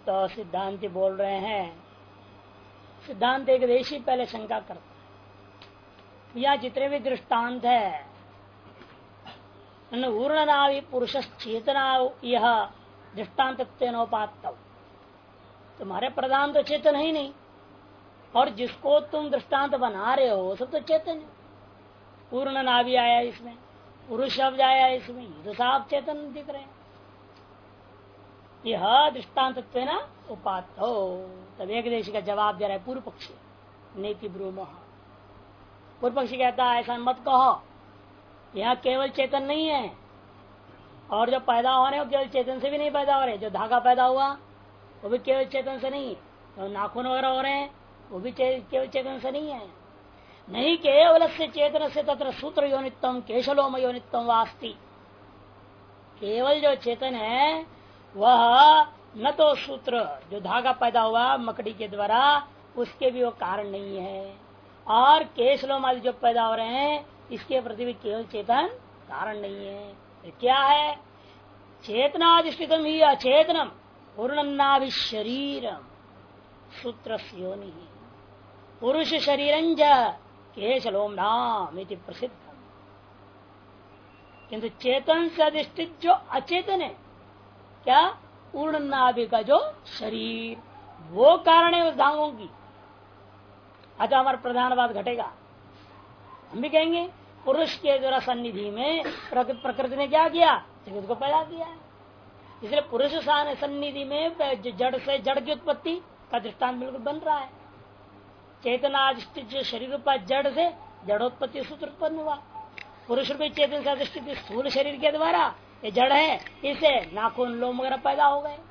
तो सिद्धांति बोल रहे हैं, सिद्धांत एक देशी पहले शंका करता है, यह जितने भी दृष्टांत है ऊर्णनावि पुरुष चेतना यह दृष्टान्त तुम्हारे प्रधान तो चेतन ही नहीं, और जिसको तुम दृष्टांत बना रहे हो सब तो चेतन है। पूर्ण नाभि आया इसमें, पुरुष शब्द आया इसमें, ये तो साफ चेतन दिख रहे हैं। यह दृष्टान्त उपात हो। तब एक देश का जवाब दे रहा है पूर्व पक्षी, नीति ब्रूमः। पूर्व पक्षी कहता है ऐसा मत कहो, यहाँ केवल चेतन नहीं है, और जो पैदा हो रहे हो केवल चेतन से भी नहीं पैदा हो रहे। जो धागा पैदा हुआ वो भी केवल चेतन से नहीं, तो नाखून वगैरह हो रहे हैं वो भी केवल चेतन से नहीं है। नहीं केवल से चेतन से तत्र सूत्र योनित्वम केशलोम योनित्वम वास्ति। केवल जो चेतन है वह न तो सूत्र जो धागा पैदा हुआ मकड़ी के द्वारा उसके भी वो कारण नहीं है, और केशलोम आदि जो पैदा हो रहे हैं इसके प्रति भी केवल चेतन कारण नहीं है। तो क्या है? चेतनाधिष्ठितम ही अचेतनम पूर्णन्नाभि शरीरम सूत्र योनि पुरुष शरीरंज केशलोम नाम इति प्रसिद्ध। किंतु चेतन से अधिष्ठित जो अचेतन है, क्या पूर्ण नाभि का जो शरीर वो कारण है उस धागों की। अतः हमारा प्रधान बात घटेगा। हम भी कहेंगे पुरुष के द्वारा सन्निधि में प्रकृति ने क्या किया, जगत को पैदा किया है। इसलिए पुरुष सन्निधि में जड़ से जड़ की उत्पत्ति का दृष्टांत बिल्कुल बन रहा है। चेतनाधिष्ठित जो शरीर पर जड़ से जड़ोत्पत्ति सूत्र उत्पन्न हुआ। पुरुष रूपी चेतन से अधिष्ठित स्थूल शरीर के द्वारा ये जड़ है, इसे नाखून लोम वगैरह पैदा हो गए।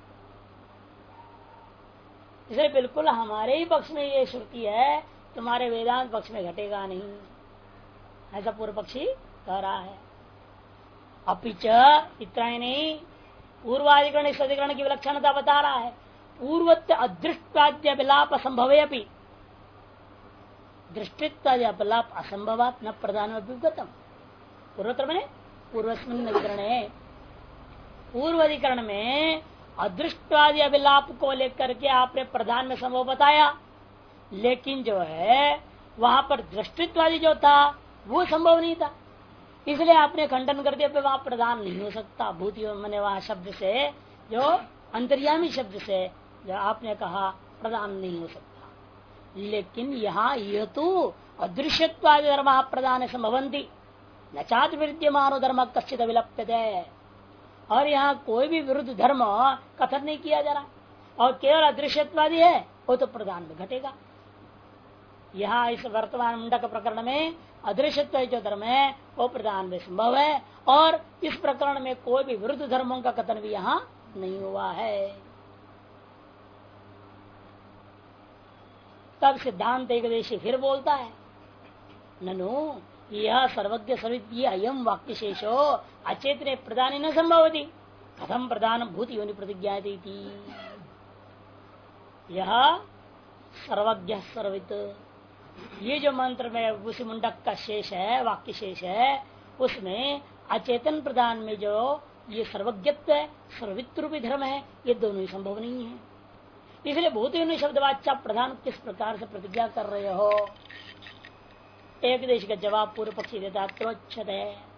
इसलिए बिल्कुल हमारे ही पक्ष में ये श्रुति है, तुम्हारे वेदांत पक्ष में घटेगा नहीं, ऐसा पूर्व पक्षी कह रहा है। अपिच इतना ही नहीं, पूर्वाधिकरण इस अधिकरण की विलक्षणता बता रहा है। पूर्वत्व अदृष्टाद्य विलाप असंभवे अपि दृष्टित्वादि अपलाप असंभवात न प्रधान अभिगतम। पूर्वोत्तर में पूर्वस्मिन् अधिकरण है, पूर्व अधिकरण में अदृष्टवादी अभिलाप को लेकर के आपने प्रधान में संभव बताया, लेकिन जो है वहां पर दृष्टित्वादी जो था वो संभव नहीं था, इसलिए आपने खंडन कर दिया। वहां प्रधान नहीं हो सकता। भूति मैंने वहां शब्द से जो अंतर्यामी शब्द से जो आपने कहा प्रधान नहीं हो सकता। लेकिन यहाँ यह तो अदृश्यत्वादि धर्म प्रधान संभवंती न चात विद्यमान धर्म कश्चित विलप्यते। और यहाँ कोई भी विरुद्ध धर्म कथन नहीं किया जा रहा, और केवल अदृश्यत्वादी है वो तो प्रधान में घटेगा। यहाँ इस वर्तमान मुंडक प्रकरण में अदृश्यत्व जो धर्म है वो प्रधान में संभव है, और इस प्रकरण में कोई भी विरुद्ध धर्मों का कथन भी यहाँ नहीं हुआ है। तब सिद्धांत एक देशी फिर बोलता है, ननु यह सर्वज्ञ सर्विद्य अयम वाक्य शेषो अचेतने प्रदान न संभवती कथम प्रधान भूति योनि प्रतिज्ञा थी। यह सर्वज्ञ सर्वित ये जो मंत्र में उसी मुंडक का शेष है, वाक्य शेष है, उसमें अचेतन प्रदान में जो ये सर्वज्ञत्व है, सर्वित्व रूपी धर्म है, ये दोनों ही संभव नहीं है। इसलिए भूत योनि शब्दवाच्य प्रधान किस प्रकार से प्रतिज्ञा कर रहे हो। एक देश का जवाब पूर्व पक्षी देता त्रोच्यते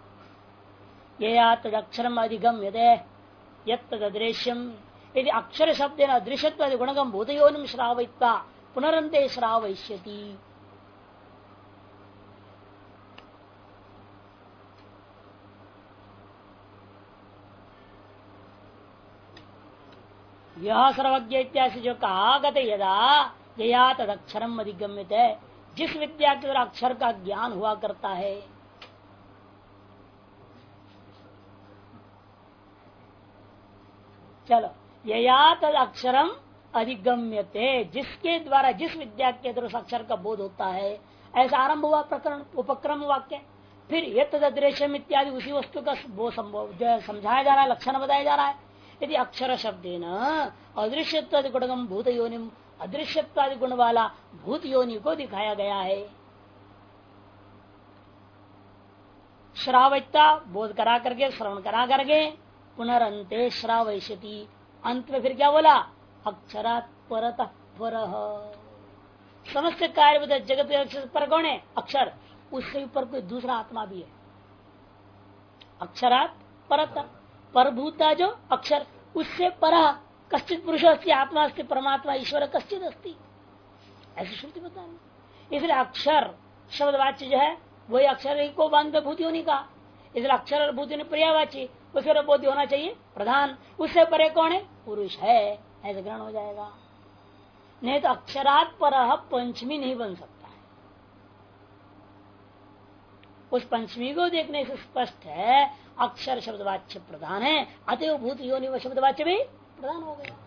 ये तदक्षरम अधिगम्यते यदृश्यम यदि अक्षर शब्द अदृश्यत्व गुणगम भूत योनिम श्रावयित्वा पुनरंते श्रावयिष्यति। यह सर्वज्ञ इत्यादि जो कहा गते यदा यया तदक्षरम अधिगम्यते, जिस विद्या के द्वारा अक्षर का ज्ञान हुआ करता है। चलो यया तद अक्षरम अधिगम्यते, जिसके द्वारा जिस विद्या के द्वारा अक्षर का बोध होता है, ऐसा आरंभ हुआ प्रकरण उपक्रम वाक्य। फिर ये तदृश्यम इत्यादि उसी वस्तु का वो समझाया जा रहा है, लक्षण बताया जा रहा है। यदि अक्षर शब्द अदृश्यत्वादि गुणगम भूत योनिम अदृश्यत्वादि गुण वाला भूत योनि को दिखाया गया है। श्रावयता बोध करा करके श्रवण करा करके पुनरंते श्रावयिष्यति, अंत में फिर क्या बोला अक्षरात् परतः परः। समस्त कार्य जगत पर कौन है? अक्षर। उससे ऊपर कोई दूसरा आत्मा भी है। अक्षरात् परतः परभूता जो अक्षर, उससे पर कश्चित पुरुष अस्ति, आत्मा अस्ति, परमात्मा ईश्वर कश्चित अस्ति, ऐसी श्रुति बता रही। इसलिए अक्षर शब्द वाच्य जो है वही अक्षर ही को बांध भूति होने का। इसलिए अक्षर और भूति ने पर्यावाची, उसके बोधि होना चाहिए प्रधान। उससे परे कौन है? पुरुष है, ऐसे ग्रहण हो जाएगा। नहीं तो अक्षरात् पर पंचमी नहीं बन सकता है। उस पंचमी को देखने से स्पष्ट है अक्षर शब्दवाच्य प्रधान है, अतएव भूत योनि व शब्दवाच्य भी प्रधान हो गया।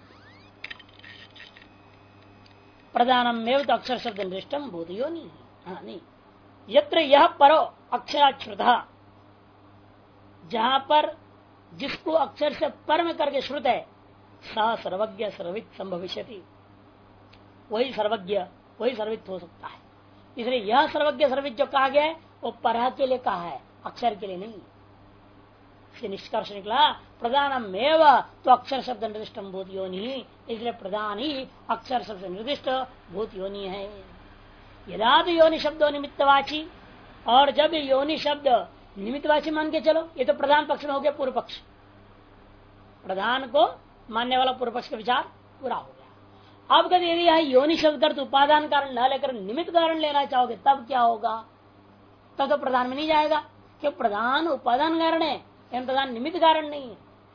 प्रधानम एवं तो अक्षर शब्द निष्ठम भूत योनि। हाँ नहीं, यत्र यह परो अक्षराच्छ्रुता, जहां पर जिसको अक्षर से पर में करके श्रुत है, सा सर्वज्ञ सर्वित संभविष्यति, वही सर्वज्ञ वही सर्वित हो सकता है। इसलिए यह सर्वज्ञ सर्वित जो कहा गया है वो पर के लिए कहा है, अक्षर के लिए नहीं। इससे निष्कर्ष निकला प्रधानम एवं तो अक्षर शब्द निर्दिष्ट भूत योनि, इसलिए प्रधान ही अक्षर शब्द निर्दिष्ट भूत योनि है। यदा तो योनि शब्दों निमित्तवाची, और जब योनि शब्द निमित्तवाची मान के चलो, ये तो प्रधान पक्ष में हो गया पूर्व पक्ष। प्रधान को मानने वाला पूर्व पक्ष का विचार पूरा हो गया। अब यदि यह योनि शब्द अर्थ उपादान कारण न लेकर निमित्त कारण लेना चाहोगे तब क्या होगा? तब तो प्रधान में नहीं जाएगा, क्यों? प्रधान उपादान कारण है, प्रधान निमित्त कारण नहीं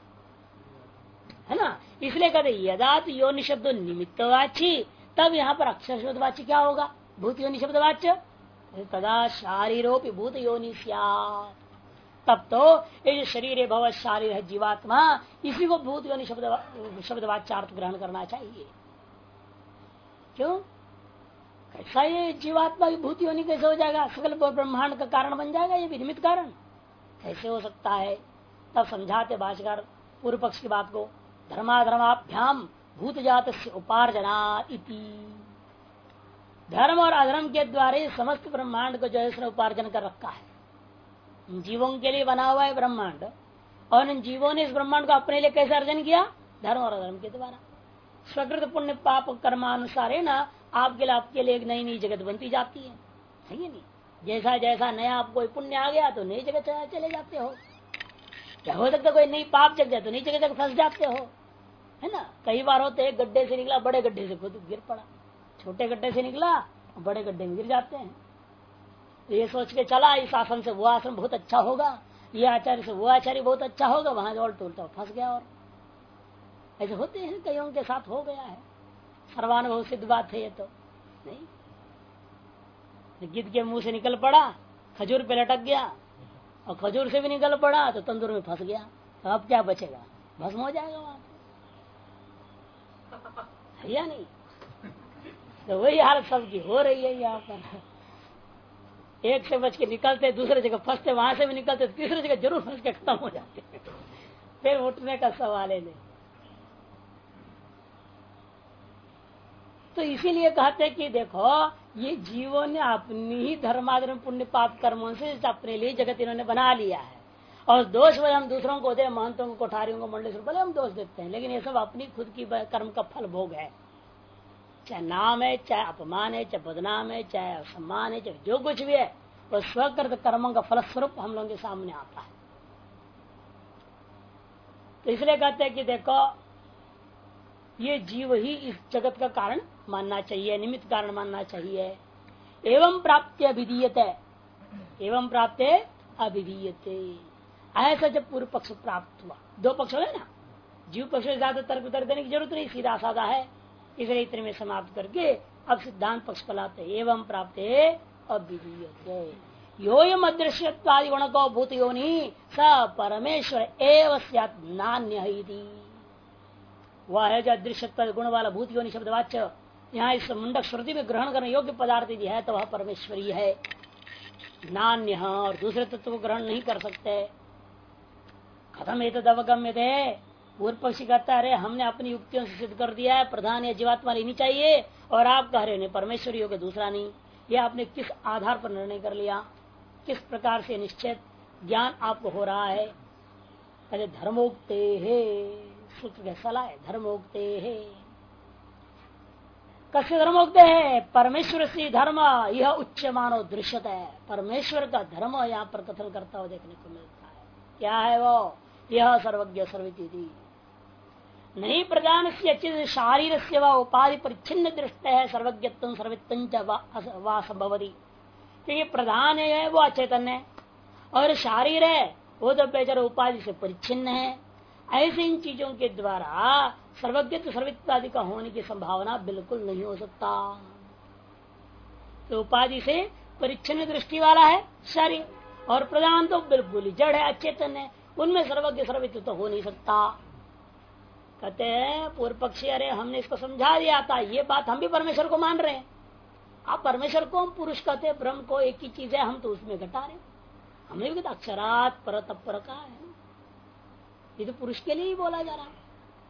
है ना। इसलिए कहते यदा तो योनि शब्द निमित्तवाची, तब यहाँ पर अक्षर शब्दवाची क्या होगा? भूत योनि शब्दवाच्य। तदा शारीरोपि भूत योनि स्यात्, तब तो ये जो शरीर भव शारीर है जीवात्मा, इसी को भूत योनि शब्दवाच्यार्थ ग्रहण करना चाहिए। क्यों? कैसा ये जीवात्मा की भूत योनि कैसे हो जाएगा? सकल ब्रह्मांड का कारण बन जाएगा, ये भी निमित्त कारण कैसे हो सकता है? तब समझाते भाष्यकार पूर्व पक्ष की बात को, धर्माधर्माभ्याम भूत जात से उपार्जना इति। धर्म और अधर्म के द्वारा समस्त ब्रह्मांड को जो है उसने उपार्जन कर रखा है। जीवों के लिए बना हुआ है ब्रह्मांड, और इन जीवों ने इस ब्रह्मांड को अपने लिए कैसे अर्जन किया? धर्म और अधर्म के द्वारा। स्वकृत पुण्य पाप कर्मानुसार है ना, आपके लिए एक नई नई जगत बनती जाती है ही नहीं। जैसा जैसा नया आप कोई पुण्य आ गया तो नई जगह चले जाते हो, क्या हो सकता कोई नई पाप जग जाए तो नई जगह फंस जाते हो, है ना। कई बार होते हैं गड्ढे से निकला बड़े गड्ढे से खुद गिर पड़ा, छोटे गड्ढे से निकला बड़े गड्ढे में गिर जाते हैं। ये सोच के चला इस आश्रम से वो आश्रम बहुत अच्छा होगा, ये आचार्य से वो आचार्य बहुत अच्छा होगा, वहां और टूटता फंस गया। और ऐसे होते हैं, कईयों के साथ हो गया है। सर्वानुभव सिद्ध बात है ये तो नहीं। गिद्ध के मुंह से निकल पड़ा, खजूर पे लटक गया, और खजूर से भी निकल पड़ा तो तंदूर में फंस गया, तो अब क्या बचेगा? भस्म हो जाएगा वहां है या नहीं। तो वही हालत सबकी हो रही है यहाँ पर। एक से बच के निकलते दूसरे जगह फंसते, वहां से भी निकलते तीसरी जगह जरूर फंस के खत्म हो जाते, फिर उठने का सवाल है नहीं। तो इसीलिए कहते कि देखो ये जीवों ने अपनी ही धर्माधर्म पुण्य पाप कर्मों से अपने लिए जगत इन्होंने बना लिया है, और दोष वही हम दूसरों को दे, महंतों को, कोठारियों को, मंडली भले हम दोष देते हैं, लेकिन ये सब अपनी खुद की कर्म का फल भोग है। चाहे नाम है, चाहे अपमान है, चाहे बदनाम है, चाहे असम्मान है, चाहे जो कुछ भी है, वो स्वकृत कर्मों का फलस्वरूप हम लोगों के सामने आता है। तो इसलिए कहते हैं कि देखो ये जीव ही इस जगत का कारण मानना चाहिए, निमित्त कारण मानना चाहिए। एवं प्राप्त अभिधीयते, एवं प्राप्त अभिधीयते, ऐसा जब पूर्व पक्ष प्राप्त हुआ, दो पक्ष है ना, जीव पक्ष से ज्यादा तर्क उतर देने की जरूरत नहीं, सीधा साधा है। इसलिए इतने में समाप्त करके अब सिद्धांत पक्ष को लाते, एवं प्राप्त अभिधीयते योयम अदृश्यत्वादि गुण को भूत योनि स परमेश्वर एव स्यात् नान्य। वह है जो अदृश्यत्व गुण वाला भूत योनि शब्द वाच्य यहाँ इस मुंडक श्रुति में ग्रहण करने योग्य पदार्थ यदि है तो वह परमेश्वरी है, नान्य, और दूसरे तत्व को ग्रहण नहीं कर सकते। खत्म ये तो अवगम्य थे। पूर्व पक्षी कहता है हमने अपनी युक्तियों से सिद्ध कर दिया है प्रधान या जीवात्मा लेनी चाहिए, और आप कह रहे हो परमेश्वरी हो के दूसरा नहीं। यह आपने किस आधार पर निर्णय कर लिया, किस प्रकार से निश्चित ज्ञान आपको हो रहा है? कहते धर्मोक्ते है, सूत्र का सलाह है, धर्मोक्ते है कस्य धर्मोक्त है? परमेश्वर से धर्म यह उच्च मानो दृश्यत है। परमेश्वर का धर्म यहाँ पर कथन करता हुआ देखने को मिलता है। क्या है वो? यह सर्वज्ञ सर्वविदिति नहीं प्रधान से शारीर से व उपाधि परिच्छिन्न दृष्ट है सर्वज्ञत्व सर्वित्व वा संभवती। क्योंकि प्रधान है वो अचेतन है और शारीर है वो तो बेचारा उपाधि से परिच्छिन्न है। ऐसे इन चीजों के द्वारा सर्वज्ञत्व सर्वित्व आदि का होने की संभावना बिल्कुल नहीं हो सकता। तो उपाधि से परिच्छिन्न दृष्टि वाला है शरीर और प्रधान तो बिल्कुल ही जड़ है, अचेतन है, उनमें सर्वज्ञ सर्वित्व तो हो नहीं सकता। कहते हैं पूर्व पक्षी, अरे हमने इसको समझा दिया था, ये बात हम भी परमेश्वर को मान रहे हैं। आप परमेश्वर को हम पुरुष कहते हैं, ब्रह्म को एक ही चीज है, हम तो उसमें घटा रहे। हमने भी कहते अक्षरात पर तपर का है, ये तो पुरुष के लिए ही बोला जा रहा है।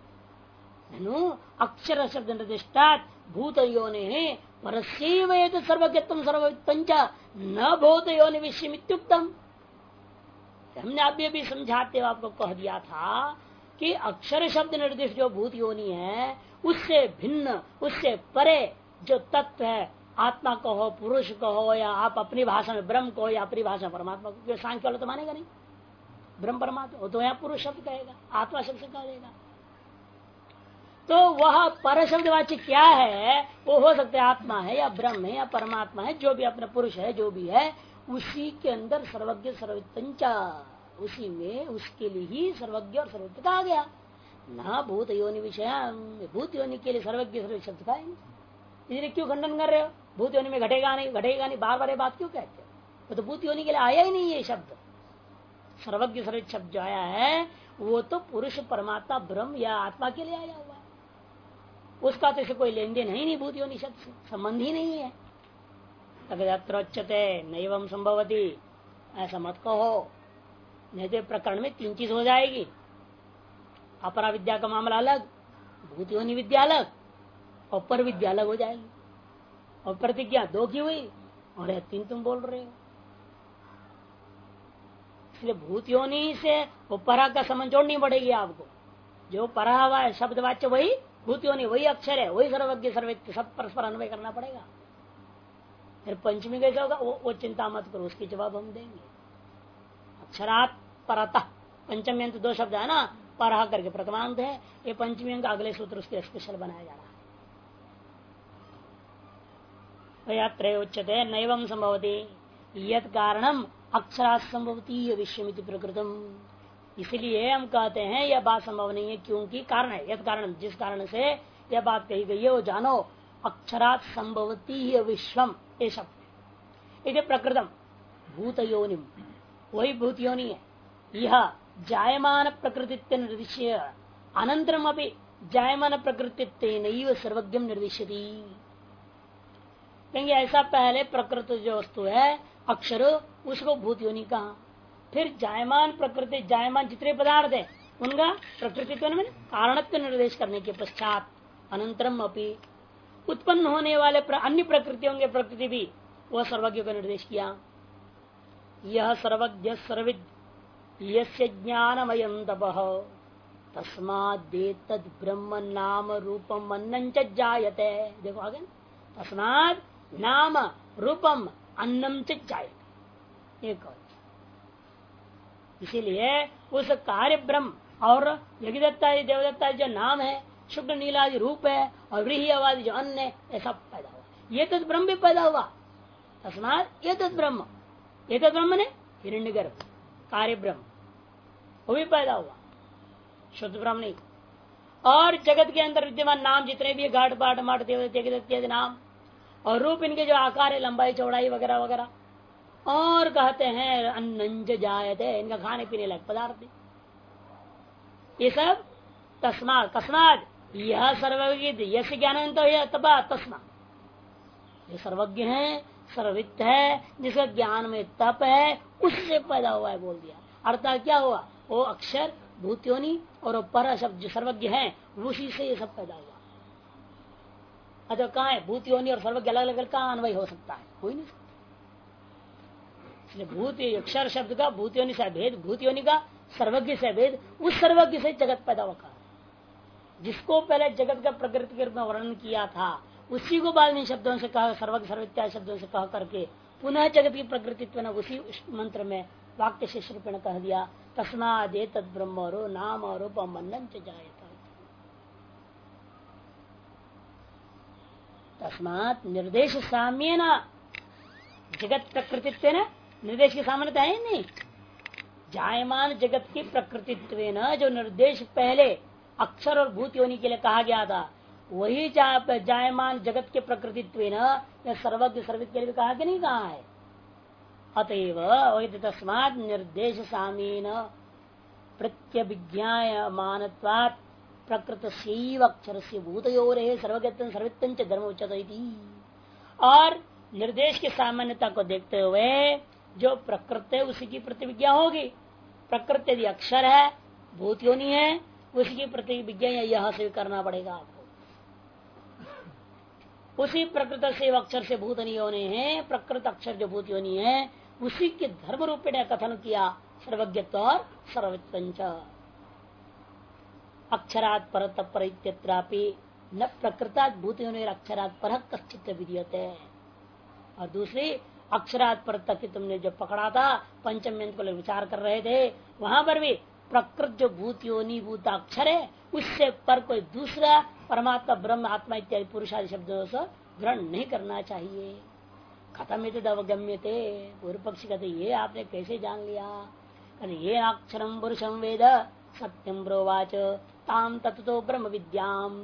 अक्षर शब्द निर्दिष्टात भूत योनि परस्यैव सर्वज्ञत्वं सर्ववित्तंच न भूत योनि विषयमित्युक्तम। हमने अभी समझाते हुए आपको कह दिया था कि अक्षर शब्द निर्दिष्ट जो भूत योनि है उससे भिन्न, उससे परे जो तत्व है, आत्मा को हो, पुरुष को हो, या आप अपनी भाषा में ब्रह्म को, या अपनी भाषा में परमात्मा को, सांख्य वाला तो मानेगा नहीं ब्रह्म परमात्मा, वो तो यहाँ पुरुष शब्द कहेगा, आत्मा शब्द से कह देगा। तो वह पर शब्द वाच्य क्या है? वो हो सकता है आत्मा है या ब्रह्म है या परमात्मा है, जो भी अपना पुरुष है, जो भी है उसी के अंदर सर्वज्ञ सर्ववित्तंच, उसी में उसके लिए ही सर्वज्ञ और सर्वज्ञ कहा गया। ना भूत योनि विषय, भूत योनि के लिए सर्वज्ञ सर्वज्ञ शब्द का इसलिए क्यों खंडन कर रहे हो? भूत योनि में घटेगा नहीं, घटेगा नहीं, बार बार ये बात क्यों कहते हो? वो तो भूत योनि के लिए आया ही नहीं ये शब्द। सर्वज्ञ सर्वज्ञ शब्द जो आया है वो तो पुरुष परमात्मा ब्रह्म या आत्मा के लिए आया हुआ है, उसका तो इसे कोई लेन देन ही नहीं, भूत योनि शब्द से संबंध ही नहीं है। तगदत्रोच्यते नैवं संभवती, ऐसा मत कहो, नहीं तो प्रकरण में तीन चीज हो जाएगी। अपरा विद्या का मामला अलग, भूत योनि विद्या अलग और पर विद्या अलग हो जाएगी। और प्रतिज्ञा दो की हुई और यह तीन तुम बोल रहे हो। इसलिए भूत योनि से परा का संबंध जोड़नी पड़ेगी आपको। जो परा हुआ है शब्द वाच्य वही भूत योनि, वही अक्षर है, वही सर्वज्ञ सर्वज्ञ, सब परस्पर अन्वय करना पड़ेगा। फिर पंचमी कैसे होगा वो चिंता मत करो, उसकी जवाब हम देंगे। अक्षरात परतः, पंचमी अंत दो शब्द है ना, परह करके प्रथमांत है, ये पंचमी अंक अगले सूत्र उसके स्पेशल बनाया जा रहा है। यात्रे उच्यते नैवं संभवती यत् कारणम अक्षरात संभवती विश्वमिति प्रकृतम। इसलिए हम कहते हैं यह बात संभव नहीं है, क्योंकि कारण है, यत् कारण, जिस कारण से यह बात कही गई है वो जानो। अक्षरात संभवती विश्वम ये शब्द, यदि प्रकृतम भूत योनिम, वही भूत योनि है। यह जायमान प्रकृति निर्दिश्य अनंतरम अभी जायमान प्रकृति सर्वज्ञ निर्दिश्यति। क्योंकि ऐसा पहले प्रकृति जो वस्तु है अक्षर, उसको भूत योनि कहा, फिर जायमान प्रकृति, जायमान जितने पदार्थ है उनका प्रकृतित्व में कारणत्व निर्देश करने के पश्चात अनंतरम अपि उत्पन्न होने वाले अन्य प्रकृतियों के प्रकृति भी वह सर्वज्ञ को निर्देश किया। यह सर्वज्ञ सर्विद यस्य ज्ञानमयं तपः तस्मादेतद् ब्रह्म नाम रूपम अन्नं च जायते। देखो आगे, तस्माद नाम रूपम अन्नम च जायते। एक और इसीलिए उस कार्य ब्रह्म और यज्ञदत्ता देवदत्ता जो नाम है, शुक्र नीलादि रूप है और व्रीहिवादि जो अन्न है, ऐसा पैदा हुआ। ये तो ब्रह्म भी पैदा हुआ। तस्मात ये तो ब्रह्म, ये तो ब्रह्म ने हिरण्यगर्भ कार्य ब्रह्म वो भी पैदा हुआ, शुद्ध ब्रह्म नहीं। और जगत के अंदर विद्यमान नाम जितने भी घाट पाट माट देवदत्त नाम और रूप, इनके जो आकार है, लंबाई चौड़ाई वगैरह वगैरह, और कहते हैं अन्नंज जायते, इनका खाने पीने लायक पदार्थ, ये सब तस्मात तस्मात यह सर्वज्ञ यश ज्ञान तो यह तबा तस्मा, ये सर्वज्ञ है, सर्ववित्त है, जिसका ज्ञान में तप है, उससे पैदा हुआ है बोल दिया। अर्थात क्या हुआ, वो अक्षर भूत योनि और पर शब्द जो सर्वज्ञ है उसी से ये सब पैदा हुआ। अच्छा कहाँ है भूत योनि और सर्वज्ञ अलग अलग कहाँ अन्वय हो सकता है? कोई नहीं सकता। इसलिए भूत अक्षर शब्द का भूत योनि से भेद, भूत योनि का सर्वज्ञ से भेद, उस सर्वज्ञ से जगत पैदा हुआ। जिसको पहले जगत का प्रकृति के रूप में वर्णन किया था उसी को बाद में शब्दों से कहा, सर्वज्ञ सर्वत्या शब्दों से कह करके पुनः जगत की प्रकृतित्व न उसी मंत्र में वाक्य शेष रूपेण कह दिया, तस्मादे तद ब्रह्मरो नाम रूपम अन्नम च जायता। तस्मात् निर्देश साम्य न जगत प्रकृतित्व न, निर्देश की सामान्यता है नहीं, जायमान जगत की प्रकृतित्व न जो निर्देश पहले अक्षर और भूत योनि के लिए कहा गया था, वही जायमान जगत के प्रकृतित्व न सर्वज्ञ सर्वित के लिए भी कहा कि नहीं कहा है। अतएव वही तस्मात् निर्देश सामीन प्रत्यभिज्ञायमानत्वात् प्रकृत शैव अक्षर से भूतयोरे सर्वज्ञ सर्वित्तंच धर्म उच्यते। और निर्देश की सामान्यता को देखते हुए जो प्रकृत है उसी की प्रतिविज्ञा होगी। प्रकृत यदि अक्षर है, भूत योनि है, उसी की प्रतिविज्ञा यह से करना पड़ेगा आपको। उसी प्रकृत से अक्षर से भूत योनि है, प्रकृत अक्षर जो भूत योनि है उसी के धर्म रूप ने कथन किया सर्वज्ञत्व और सर्वत्वंच। अक्षरात् परत पर न प्रकृतात् भूत योनि अक्षरात् पर कश्चित विधीयते। और दूसरी अक्षरात् पर तक तुमने जो पकड़ा था पंचम यंत्र को विचार कर रहे थे, वहां पर भी प्रकृत जो भूत योनि भूत अक्षर है उससे पर कोई दूसरा परमात्मा ब्रह्म आत्मा इत्यादि पुरुष आदि शब्दों से ग्रहण नहीं करना चाहिए। खत्म अवगम्य थे। पूर्व पक्षी कहते ये आपने कैसे जान लिया? कहते ये अक्षरम पुरुषम वेद सत्यम ब्रोवाच ताम तत्तो ब्रह्म विद्याम।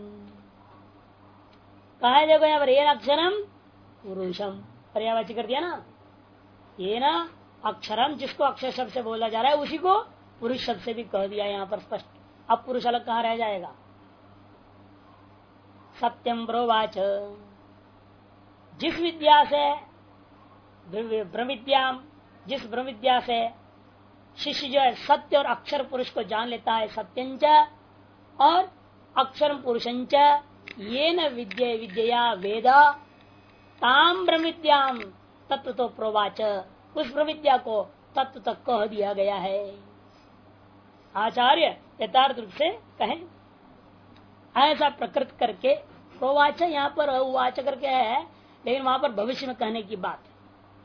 कहा देखो यहाँ पर ये अक्षरम पुरुषम पर्यावाची कर दिया ना, ये ना अक्षरम जिसको अक्षर शब्द से बोला जा रहा है उसी को पुरुष शब्द से भी कह दिया यहाँ पर स्पष्ट। अब पुरुष अलग कहाँ रह जाएगा? सत्यम ब्रोवाच, जिस विद्या से ब्रह्म विद्याम, जिस ब्रह्म विद्या से शिष्य जो है सत्य और अक्षर पुरुष को जान लेता है, सत्यंच और अक्षर पुरुषंच ये न विद्या विद्या वेदा ताम ब्रह्म विद्याम तत्व तो प्रोवाच, उस ब्रह्म विद्या को तत्व तक कह दिया गया है। आचार्य यथार्थ रूप से कहें ऐसा प्रकृत करके प्रोवाच, यहाँ पर वाच करके है लेकिन वहां पर भविष्य में कहने की बात है,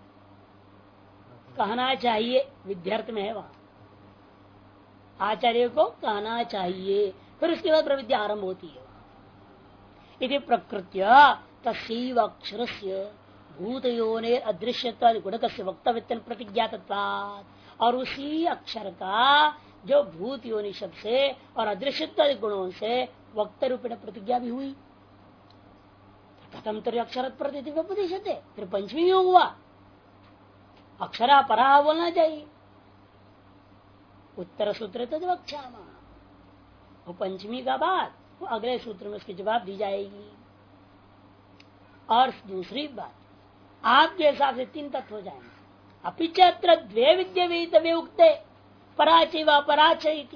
कहना चाहिए विद्यार्थ में है वहां, आचार्य को कहना चाहिए, फिर उसके बाद प्रविद्या आरंभ होती है। यदि प्रकृत्या तस्व अक्षर से भूतयोने अदृश्यत्वादि गुणक से वक्तव्य प्रतिज्ञातत्वात्, और उसी अक्षर का जो भूत योनि शब्द से और अदृश्यत्वादि गुणों से वक्त रूपेण प्रतिज्ञा भी हुई। कथम तो अक्षर प्रतिशत फिर पंचमी योग हुआ, अक्षरा परा बोलना चाहिए। उत्तर सूत्र तो वक्षामा, वो पंचमी का बाद वो अगले सूत्र में उसकी जवाब दी जाएगी। और दूसरी बात, आपके हिसाब से तीन तत्व हो जाएंगे। अपिचत्र द्वे विद्या वेदितव्य उक्ते पराचय व पराचय,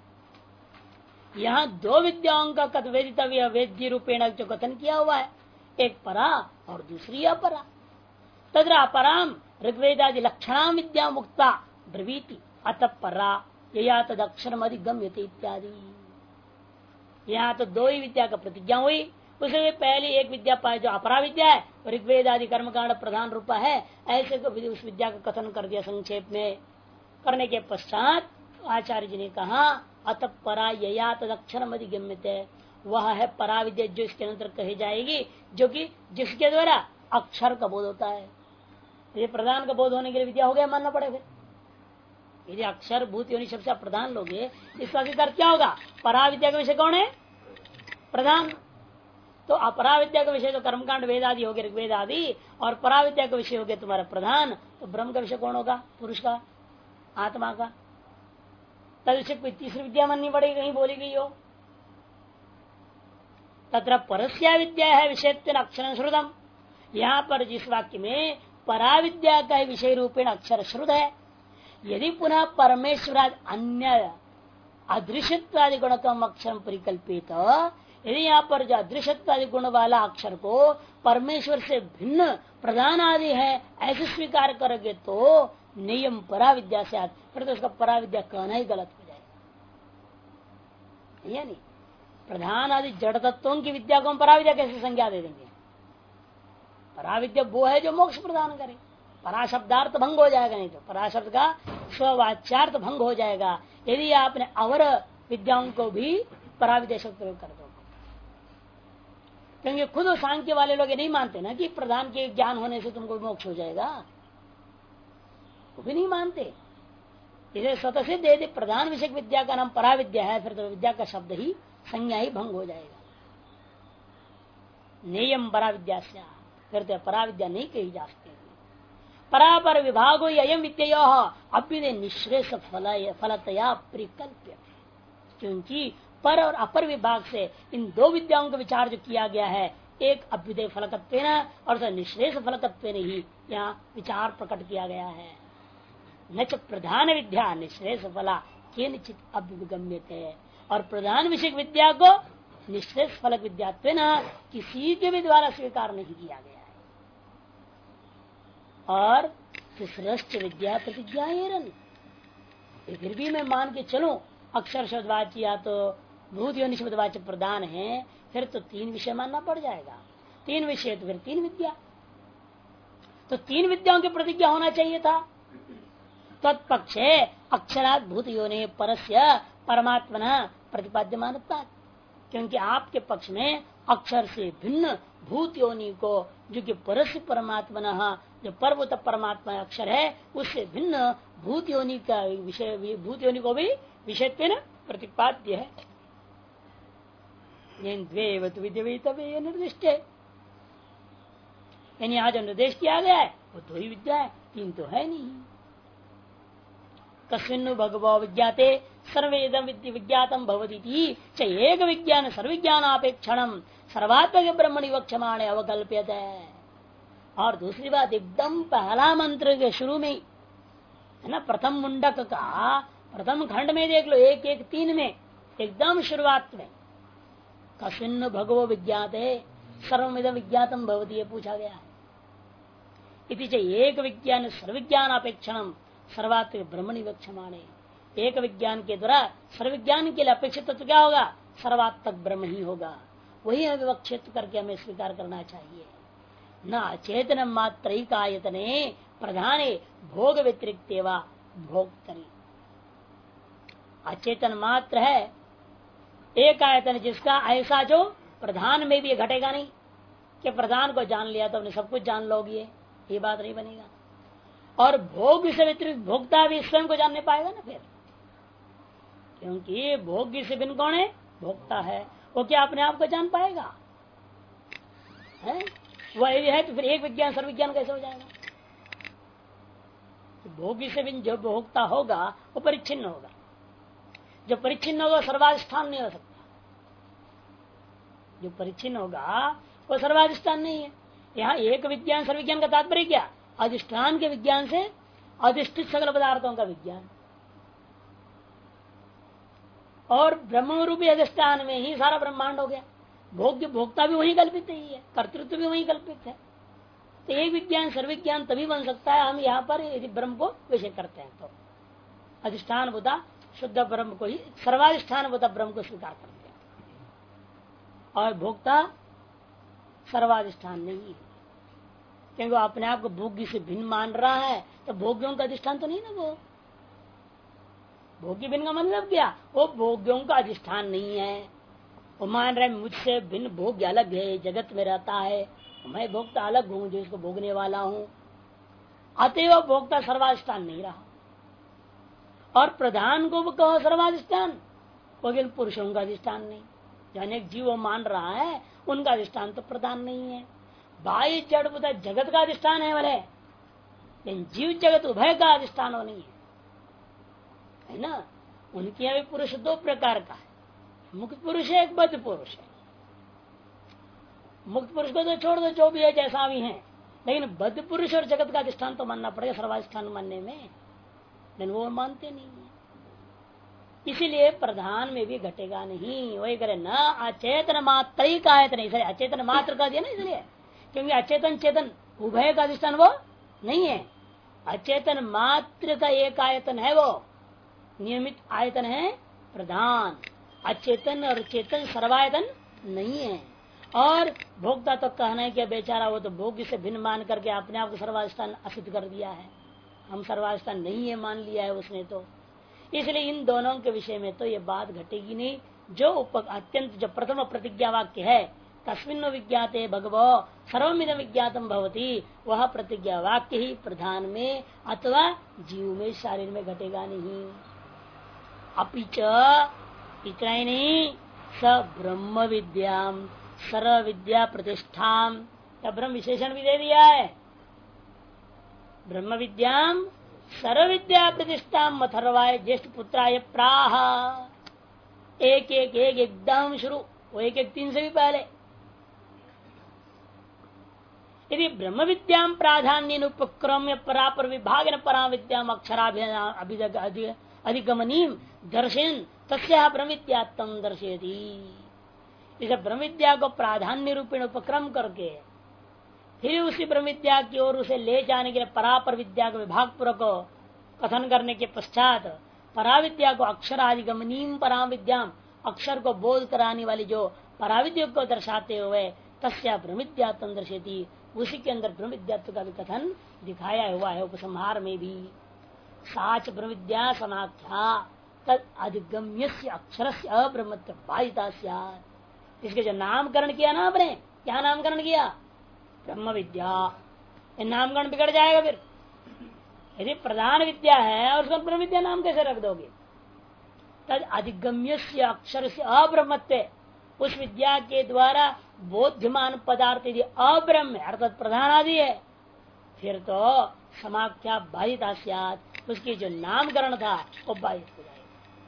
यहाँ दो विद्याओं का वेदितव्य वेद्य रूपेण जो कथन किया हुआ है, एक परा और दूसरी अपरा। तद्रा अपराम ऋग्वेदादि लक्षणाम विद्या मुक्ता ब्रवीति अत परा या तद अक्षरम अधिगम्यते इत्यादि। यहाँ तो दो ही विद्या का प्रतिज्ञा हुई, उसमें पहली एक विद्या पाए जो अपरा विद्या है, ऋग्वेद आदि कर्मकांड प्रधान रूपा है, ऐसे को उस विद्या का कथन कर दिया संक्षेप में। करने के पश्चात आचार्य जी ने कहा अत परा यया तदक्षरम अधिगम्यते, वह है परा विद्या जो इसके अंतर कही जाएगी, जो कि जिसके द्वारा अक्षर का बोध होता है। ये प्रधान का बोध होने के लिए विद्या हो गया मानना पड़ेगा। यदि अक्षर भूत योनि शब्द प्रधान लोगे इसका अर्थ क्या होगा? परा विद्या का विषय कौन है? प्रधान। तो अपरा विद्या का विषय तो कर्मकांड वेद आदि हो गए, ऋग्वेद आदि, और परा विद्या का विषय हो गया तुम्हारा प्रधान। तो ब्रह्म का विषय कौन होगा? पुरुष का, आत्मा का। तब विषय कोई तीसरी विद्या माननी पड़ेगी, कहीं बोली गई हो। तथा परस्या विद्या है विषय अक्षर श्रुतम, यहाँ पर जिस वाक्य में परा विद्या का विषय रूपेण अक्षर श्रुत है, यदि पुनः परमेश्वर अन्य अदृश्यत्वादि गुण का अक्षर परिकल्पित, यदि यहाँ पर जो अदृश्यत्वादि गुण वाला अक्षर को परमेश्वर से भिन्न प्रधान आदि है ऐसे स्वीकार करोगे तो नियम परा विद्या से फिर तो उसका परा विद्या कहना ही गलत हो जाएगा। यानी प्रधान आदि जड़ तत्वों की विद्या को हम परा विद्या कैसे संज्ञा दे देंगे? पराविद्या वो है जो मोक्ष प्रदान करे। पराशब्दार्थ भंग हो जाएगा, नहीं तो पराशब्द का स्ववाच्यार्थ भंग हो जाएगा यदि आपने अवर विद्याओं को भी पराविद्या शब्द प्रयोग कर दो। क्योंकि खुद सांख्य वाले लोग ये नहीं मानते ना कि प्रधान के ज्ञान होने से तुमको मोक्ष हो जाएगा, वो भी नहीं मानते। इसे स्वतः सिद्ध यदि प्रधान विषय विद्या का नाम पराविद्या है, फिर तो विद्या का शब्द ही संज्ञा ही भंग हो जाएगा। नियम पराविद्या से फिर तो पराविद्या नहीं कही जा सकती। परापर विभागो यम विद्या अभ्युदय निश्रेष फलतया परिकल्प्य, क्योंकि पर और अपर विभाग से इन दो विद्याओं का विचार जो किया गया है, एक अभ्युदय फलकत्वेन और निश्रेष फलकत्वेन ही यहाँ विचार प्रकट किया गया है। न च प्रधान विद्या निश्रेष फला केनचित अभ्युगम्यते, और प्रधान विषय विद्या को निश्रेष फलक विद्यात्वेन किसी के भी द्वारा स्वीकार नहीं किया गया है। और श्रेष्ठ विद्या प्रतिज्ञा, फिर भी मैं मान के चलूं अक्षर शब्दवाच्य या तो भूत योनि शब्दवाच्य प्रदान है, फिर तो 3 विषय मानना पड़ जाएगा। 3 विषय तो फिर 3 विद्या, तो 3 विद्याओं की प्रतिज्ञा होना चाहिए था। तत्पक्षे अक्षरात् भूत योनि परस्य परमात्मना प्रतिपाद्यमानता, क्योंकि आपके पक्ष में अक्षर से भिन्न भूत योनि को, जो कि परस्य परमात्मना, जो परभूत परमात्मा अक्षर है, उससे भिन्न भूत योनि का विषय, भूत योनि को भी विषयत्वेन प्रतिपाद्य है। निर्दिष्ट है, यानी आज निर्देश किया गया है वो 2 ही विद्या है, 3 तो है नहीं। कस्मिन् भगवो विज्ञाते सर्वेदम विज्ञातम भवति च एक विज्ञान सर्वविज्ञानापेक्षणम सर्वात्मक ब्रह्मणि वक्षमाणे अवकल्प्यते। और दूसरी बात, एकदम पहला मंत्र के शुरू में है ना, प्रथम मुंडक का प्रथम खंड में देख लो, 1-1-3 में एकदम शुरुआत में कस्मिन् भगवो विज्ञाते सर्वमिदं विज्ञातम भवति, ये पूछा गया है। इति च एक विज्ञान सर्वविज्ञानापेक्षणम सर्वात्मक ब्रह्मणि वक्षमाणे, एक विज्ञान के द्वारा सर्वविज्ञान के लिए अपेक्षित तो क्या होगा, सर्वात्मक ब्रह्म ही होगा। वही विवक्षित करके हमें स्वीकार करना चाहिए। न चेतन मात्रैकायतने प्रधाने भोग व्यतिरिक्त भोक्तरी, अचेतन मात्र है एक आयतन जिसका ऐसा जो प्रधान में भी घटेगा नहीं कि प्रधान को जान लिया तो अपने सब कुछ जान लोगे, ये बात नहीं बनेगा। और भोग से व्यतिरिक्त भोक्ता भी स्वयं को जानने पाएगा ना फिर, क्योंकि भोग से भिन्न कौन है, भोक्ता है, वो क्या अपने आप को जान पाएगा है? वही है तो फिर एक विज्ञान सर्वविज्ञान कैसे हो जाएगा। तो भोगी से भिन्न जो भोक्ता होगा वो परिच्छिन्न होगा, जो परिच्छिन्न होगा सर्वाधिष्ठान नहीं हो सकता। जो परिच्छिन्न होगा वो सर्वाधिष्ठान नहीं है। यहाँ एक विज्ञान सर्वविज्ञान का तात्पर्य क्या, अधिष्ठान के विज्ञान से अधिष्ठित सकल पदार्थों का विज्ञान, और ब्रह्म रूपी अधिष्ठान में ही सारा ब्रह्मांड हो गया। भोग्य भोक्ता भी वही कल्पित ही है, कर्तृत्व भी वही कल्पित है। तो एक विज्ञान सर्वविज्ञान तभी बन सकता है हम यहाँ पर यदि ब्रह्म को विषय करते हैं, तो अधिष्ठान बुधा शुद्ध ब्रह्म को ही, सर्वाधिष्ठान बुधा ब्रह्म को स्वीकार करते हैं, और भोक्ता सर्वाधिष्ठान नहीं है, क्योंकि वो अपने आप को भोग्य से भिन्न मान रहा है। तो भोग्यों का अधिष्ठान तो नहीं ना वो, भोग्य भिन्न का मतलब क्या, वो भोग्यों का अधिष्ठान नहीं है। वो मान रहे मुझसे भिन्न भोग्य अलग है, जगत में रहता है, मैं भोक्ता अलग हूं जो इसको भोगने वाला हूं, अतएव भोक्ता सर्वाधिष्ठान नहीं रहा। और प्रधान को वो कहो सर्वाधिष्ठान, वो पुरुषों का अधिष्ठान नहीं, जो अनेक जीव मान रहा है उनका अधिष्ठान तो प्रधान नहीं है। बाह्य जड़ बुद्ध जगत का अधिष्ठान है भले, लेकिन जीव जगत उभय का अधिष्ठान वो नहीं है ना। उनके यहाँ भी पुरुष 2 प्रकार का है, मुक्त पुरुष है, एक बद्ध पुरुष है। मुक्त पुरुष को तो छोड़ दो, जो भी है जैसा भी है, लेकिन बद्ध पुरुष और जगत का अधिष्ठान तो मानना पड़ेगा सर्वाधिष्ठान मानने में, लेकिन वो मानते नहीं है। इसीलिए प्रधान में भी घटेगा नहीं। वही करे न अचेतन मात्र ही का आयतन, इसलिए अचेतन मात्र का दिया ना, इसलिए क्योंकि अचेतन चेतन उभय का अधिष्ठान वो नहीं है। अचेतन मात्र का एक आयतन है, वो नियमित आयतन है प्रधान। अचेतन और चेतन सर्वायतन नहीं है। और भोक्ता तो कहना है कि बेचारा वो तो भोग से भिन्न मान करके अपने आप को सर्वाधिष्ठान असिद्ध कर दिया है, हम सर्वाधिष्ठान नहीं है मान लिया है उसने। तो इसलिए इन दोनों के विषय में तो ये बात घटेगी नहीं। जो अत्यंत जो प्रथम प्रतिज्ञा वाक्य है तस्मिन् विज्ञाते भगवो सर्वमिदं विज्ञातम भवति, वह प्रतिज्ञा वाक्य ही प्रधान में अथवा जीव में शरीर में घटेगा नहीं। अपिच इतना ही नहीं, स ब्रह्म विद्याम सर्व विद्या प्रतिष्ठाम, ब्रह्म विशेषण भी दे दिया है। ब्रह्म विद्याम सर्व विद्या प्रतिष्ठाम अथर्वाय ज्येष्ठ पुत्राय प्राह, एक एक एक एकदम शुरू, वो एक एक तीन से भी पहले। यदि ब्रह्म विद्याम प्राधान्य उपक्रम्य परापर विभाग न परा विद्याम अक्षराभिगमनीम दर्शन तस्या ब्रह्म विद्यात्म दर्शयति। इसे ब्रह्म विद्या को प्राधान्य रूपेण उपक्रम करके फिर उसी ब्रह्म विद्या की ओर उसे ले जाने के लिए परापर विद्या को विभाग पूर्वक कथन करने के पश्चात पराविद्या को अक्षराधिगमनीम पराम विद्याम, अक्षर को बोध कराने वाली जो पराविद्या को दर्शाते हुए तस्या ब्रह्म विद्यात्म दर्शयति, उसी के अंदर ब्रह्म विद्यात्व का भी कथन दिखाया हुआ है उपसंहार में भी। साच ब्रह्म विद्या समाख्या तद अधिगम्य अक्षर से अब्रह्मत्व बाधिता स्यात्। इसके जो नामकरण किया ना आपने, क्या नामकरण किया? ब्रह्म विद्या। नामकरण बिगड़ जाएगा फिर। यदि प्रधान विद्या है और उसको ब्रह्म विद्या नाम कैसे रख दोगे? तद अधिगम्य अक्षर से अब्रह्मत्व, उस विद्या के द्वारा बोध्यमान पदार्थ यदि अब्रह्म अर्थात प्रधान आदि है, फिर तो समाख्या बाधिता स्यात्, उसकी जो नामकरण था वो बाधित हो जाएगा।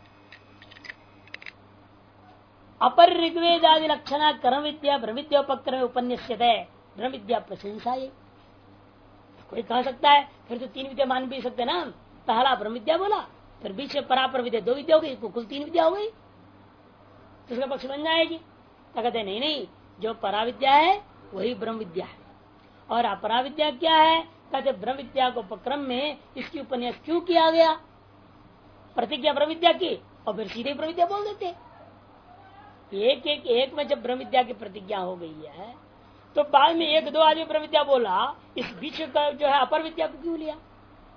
अपर ऋग्वेद आदि लक्षणा कर्म विद्या ब्रह्म विद्योपक्रम उपन्यास्यते ब्रह्म विद्या प्रशंसा। कोई कह सकता है फिर तो तीन विद्या मान भी सकते ना, पहला ब्रह्म विद्या बोला, फिर बीच में परापर विद्या दो विद्या हो गई, कुल तीन विद्या हो गई, तो उसका पक्ष बन जाएगी। तो कहते नहीं नहीं, जो पराविद्या है वही ब्रह्म विद्या है, और अपरा विद्या क्या है? कहते ब्रह्म विद्या को उपक्रम में इसकी उपन्यास क्यों किया गया? प्रतिज्ञा ब्रह्म विद्या की और फिर सीधे ब्रह्म विद्या बोल देते। एक में जब ब्रह्म विद्या की प्रतिज्ञा हो गई है तो बाद में एक दो आदमी ब्रह्म विद्या बोला, इस बीच का जो है अपर विद्या को क्यों लिया?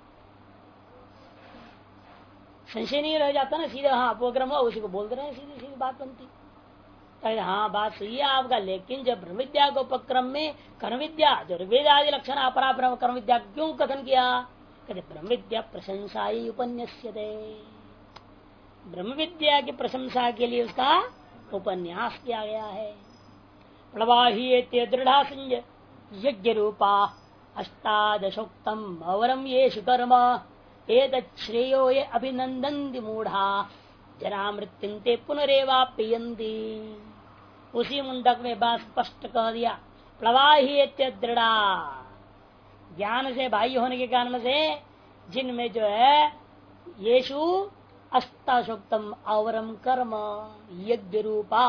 संशय नहीं रह जाता ना, सीधे हाँ उपक्रम हुआ उसी को बोल दे रहे हैं, सीधी सीधी बात बनती। हाँ बात सही है आपका, लेकिन जब ब्रह्म विद्या को उपक्रम में कर्म विद्या जो ऋग्वेद आदि लक्षण अपरा ब्रह्म कर्म विद्या क्यों कथन किया? कहते ब्रह्म विद्या प्रशंसा ही उपन्यास्यते, ब्रह्म विद्या की प्रशंसा के लिए उसका उपन्यास किया गया है। प्रवाही दृढ़ा संजय यज्ञ रूपा अष्टादशोक्तम अवरम ये कर्म एतच्छ्रेयो ये अभिनंदन्ति मूढ़ा जरा मृत्युंते पुनरेवाप्यन्ति। उसी मुंडक में बात स्पष्ट कह दिया, प्रवाही दृढ़ा, ज्ञान से भाई होने के कारण से जिनमें जो है येषु अष्टाशोक्तम अवरम कर्म यज्ञ रूपा,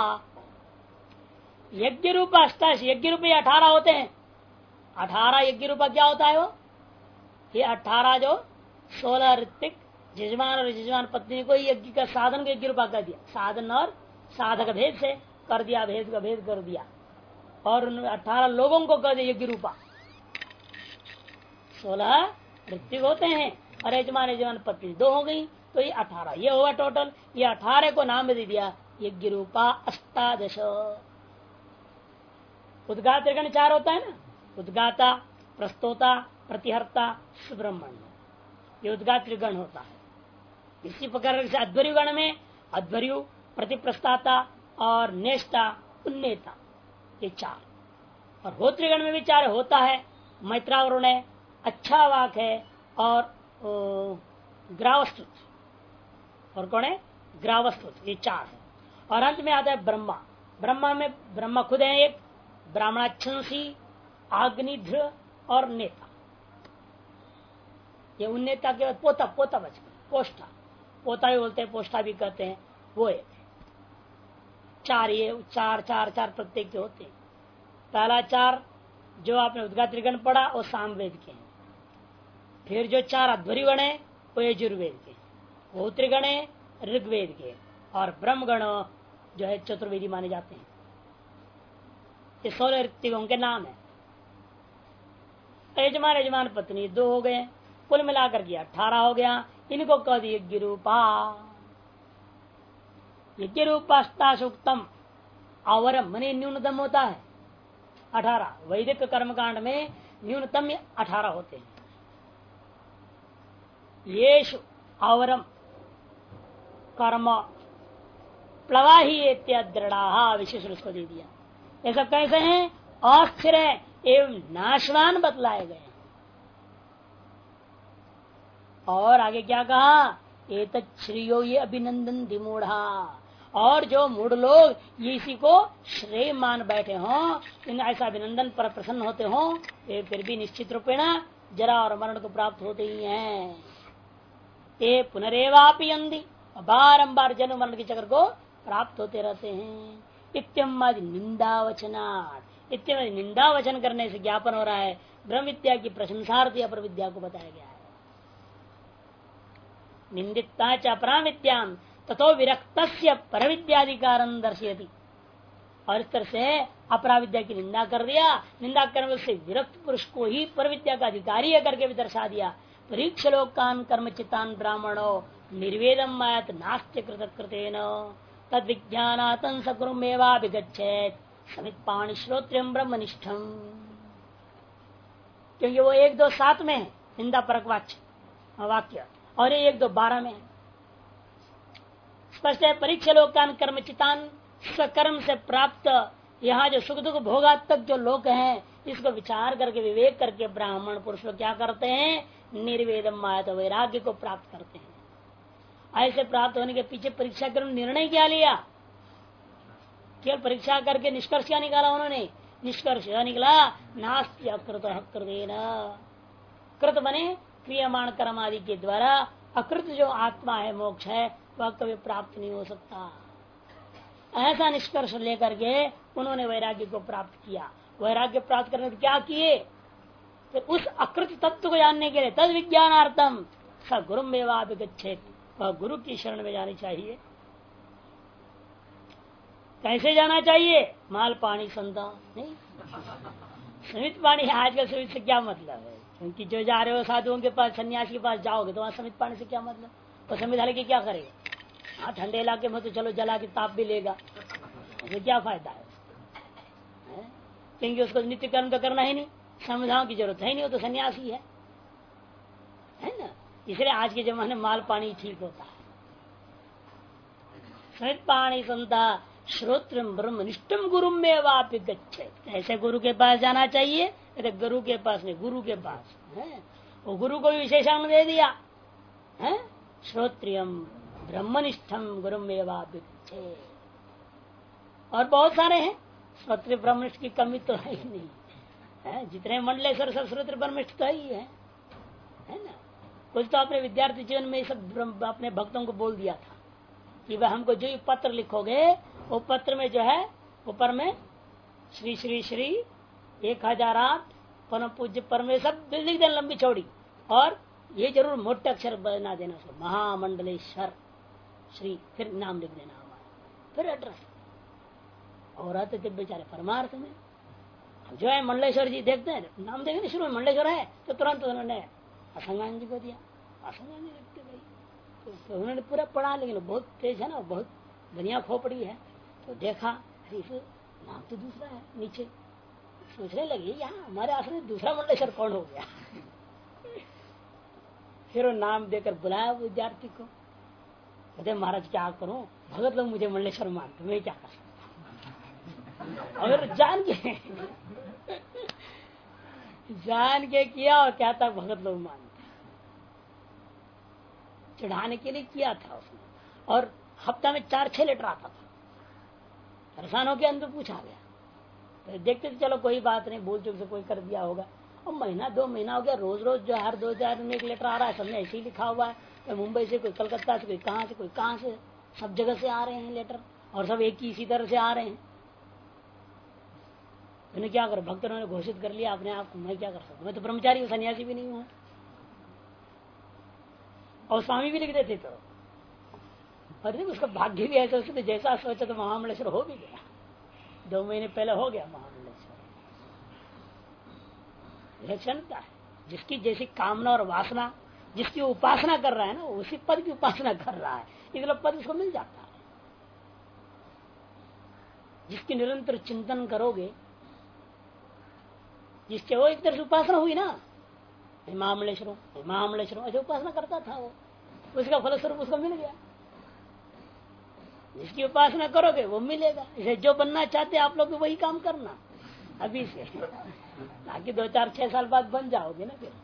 यज्ञ रूपा अष्टाश, यज्ञ रूप 18 होते हैं। 18 यज्ञ रूपा क्या होता है? वो ये 18 जो 16 ऋत्विक यजमान और यजमान पत्नी को यज्ञ का साधन को यज्ञ रूपा कर दिया, साधन और साधक भेद से कर दिया, भेद का भेद कर दिया, और उन 18 लोगों को कर दिया यज्ञ रूपा। 16 ऋत्विक होते हैं और यजमान यजमान पत्नी 2 हो गई, तो ये 18 ये होगा टोटल। ये 18 को नाम दे दिया यज्ञ रूपा अष्टादश। उद्गात त्रिगण 4 होता है ना, उद्गाता, प्रस्तोता, प्रतिहर्ता, सुब्रह्मण्य, ये उद्गात त्रिगण होता है। इसी प्रकार से अध्वर्यु गण में अध्वर्यु, प्रतिप्रस्ताता और नेष्टा, उन्नेता, ये 4। और होत्रिगण में भी 4 होता है, मैत्रावरुण है, अच्छा वाक है और ग्रावस्तुत, और कौन है? ग्रावस्तुत, ये 4 है। और अंत में आता है ब्रह्मा। ब्रह्मा में ब्रह्मा खुद है एक, ब्राह्मणाच्छंसी, अग्निध्र और नेता। ये उन्नेता के बाद पोता, पोता बच गया, पोष्ठा, पोता भी बोलते हैं, पोष्ठा भी कहते हैं, वो एक। 4 ये 4 प्रत्येक के होते हैं। पहला 4 जो आपने उद्गात त्रिगण पढ़ा वो सामवेद के हैं। फिर जो 4 अध्वर्युगण है वो यजुर्वेद के, वो त्रिगण है ऋग्वेद के, और ब्रह्मगण जो है चतुर्वेदी माने जाते हैं। ये 16 ऋतिकों के नाम है। यजमान यजमान पत्नी 2 हो गए, कुल मिलाकर के 18 हो गया। इनको कह दिए यज्ञ रूपा। यज्ञ रूपाष्टाशुक्तम आवरम मने न्यूनतम होता है 18। वैदिक कर्मकांड में न्यूनतम 18 होते हैं। येषु आवरम कर्म प्लवाही इत्यादृढ़ा विशेष उसको दे दिया। ये सब कैसे हैं? अस्थिर एवं नाशवान बतलाए गए। और आगे क्या कहा? एतत् श्रेयो ये अभिनंदन दिमूढ़ा। और जो मूढ़ लोग ये इसी को श्रेय मान बैठे हों, इन ऐसा अभिनंदन पर प्रसन्न होते हों, ये फिर भी निश्चित रूपेण जरा और मरण को प्राप्त होते ही हैं। ये पुनरेवापि यंदी बारंबार जन्म मरण के चक्र को प्राप्त होते रहते हैं। इत्यम निंदावचनात्, इत्यम निंदावचन करने से ज्ञापन हो रहा है ब्रह्म विद्या की प्रशंसार्थी अपर विद्या को बताया गया है। निंदिता च अपरा विद्याम तथो विरक्त पर विद्याधिकार दर्शयति। और इस तरह से अपरा विद्या की निंदा कर दिया, निंदा करने से विरक्त पुरुष को ही पर विद्या का अधिकारी है करके भी दर्शा दिया। परीक्ष लोकान कर्म चितान ब्राह्मणो निर्वेदम मायत नास्त्य कृत कृतेन तद विज्ञानातन सकुरुमेवाभिगच्छेत समित पाणी श्रोत्रियम ब्रह्मनिष्ठम। क्योंकि वो 1, 2, 7 में है निंदा परक वाक्य, और 1, 2, 12 में है। स्पष्ट है परीक्षा लोकान कर्म चितान, स्वकर्म से प्राप्त यहाँ जो सुख दुख भोगात्मक जो लोग हैं, इसको विचार करके विवेक करके ब्राह्मण पुरुष लोग क्या करते हैं? निर्वेदम माया वैराग्य को प्राप्त करते हैं। ऐसे प्राप्त होने के पीछे परीक्षा कर निर्णय क्या लिया? केवल परीक्षा करके निष्कर्ष क्या निकाला उन्होंने? निष्कर्ष निकला नास्ति अकृत कृतेन। कृत बने क्रियमाण कर्म आदि के द्वारा अकृत जो आत्मा है, मोक्ष है, वह कभी प्राप्त नहीं हो सकता। ऐसा निष्कर्ष लेकर के उन्होंने वैराग्य को प्राप्त किया। वैराग्य प्राप्त करने क्या किए? फिर उस अकृत तत्व को जानने के लिए तद विज्ञानार्थम स गुरु मेवाभिगच्छेत, वह गुरु की शरण में जानी चाहिए। कैसे जाना चाहिए? माल पानी संता नहीं, समित पानी। आजकल समित से क्या मतलब है? क्योंकि जो जा रहे हो साधुओं के पास, सन्यासी के पास जाओगे तो वहां समित पानी से क्या मतलब? तो समित हाल के क्या करेगा? हाँ, ठंडे इलाके में तो चलो जला के ताप भी लेगा, उसे क्या फायदा है? क्योंकि उसको नित्य कर्म तो करना ही नहीं, संविधान की जरूरत है नहीं, वो तो सन्यासी है ना। इसलिए आज के जमाने में माल पानी ठीक होता है। समित पानी संता श्रोत्र ब्रह्मनिष्ठम गुरु में वापि गच्छेत। ऐसे गुरु के पास जाना चाहिए, गुरु के पास नहीं, गुरु के पास है। वो गुरु को भी विशेषांग दे दिया है, श्रोत्रियम ब्रह्मनिष्ठम गुरु में वापि गच्छेत। और बहुत सारे हैं श्रोत्र ब्रह्मनिष्ठ की कमी तो है ही नहीं है। जितने मंडलेश्वर सब श्रोत्र ब्रह्मनिष्ठ तो ही है ना। कुछ तो अपने विद्यार्थी जीवन में सब अपने भक्तों को बोल दिया था कि वह हमको जो पत्र लिखोगे वो पत्र में जो है ऊपर में श्री श्री श्री 1008 परम पूज्य परमे सब लिख देना लंबी चौड़ी, और ये जरूर मोटे अक्षर बना देना उसको, महामंडलेश्वर श्री, फिर नाम लिख देना हमारा, फिर एड्रेस। और आते थे बेचारे परमार्थ में जो है मंडलेश्वर जी देखते हैं, नाम देखे ना शुरू में मंडलेश्वर है तो तुरंत उन्होंने असंगान जी को दिया। असंगान जी लिखते भाई तो उन्होंने पूरा पढ़ा, लेकिन बहुत तेज है ना, बहुत दुनिया खोपड़ी है। तो देखा नाम तो दूसरा है नीचे, सोचने लगी यहाँ हमारे आश्रम में दूसरा मंडलेश्वर कौन हो गया। फिर वो नाम देकर बुलाया विद्यार्थी को, कहते महाराज क्या करूं, भगत लोग मुझे मंडलेश्वर मानते, मैं क्या कर सकता। और जान के किया, और क्या था भगत लोग मानते, चढ़ाने के लिए किया था उसने। और हफ्ता में 4-6 लेटर आता था। परेशान होकर अंदर पूछा गया, तो देखते थे चलो कोई बात नहीं, भूल चूक से कोई कर दिया होगा। और महीना 2 महीना हो गया, रोज रोज जो हर 2-4 दिन एक लेटर आ रहा है, सबने ऐसे ही लिखा हुआ है। कोई मुंबई से, कोई कलकत्ता से, कोई कहाँ से, सब जगह से आ रहे हैं लेटर, और सब एक ही इसी तरह से आ रहे हैं। मैंने क्या कर, भक्तों ने घोषित कर लिया अपने आप को, मैं क्या कर सकता, मैं तो ब्रह्मचारी हूँ, सन्यासी भी नहीं हूँ। और स्वामी भी लिख देते तो, और उसका भाग्य भी ऐसा, उसने जैसा सोचा तो महामंडलेश्वर हो भी गया। 2 महीने पहले हो गया महामंडलेश्वर। विलक्षणता है, जिसकी जैसी कामना और वासना, जिसकी उपासना कर रहा है ना, उसी पद की उपासना कर रहा है, इसलिए पद उसको मिल जाता है। जिसकी निरंतर चिंतन करोगे, जिससे वो एक तरह से उपासना हुई ना, महामंडलेश्वर महामंडलेश्वर ऐसे उपासना करता था वो, उसका फलस्वरूप उसको मिल गया। जिसकी उपासना करोगे वो मिलेगा। इसे जो बनना चाहते आप लोग वही काम करना अभी से, ताकि 2, 4, 6 साल बाद बन जाओगे ना फिर।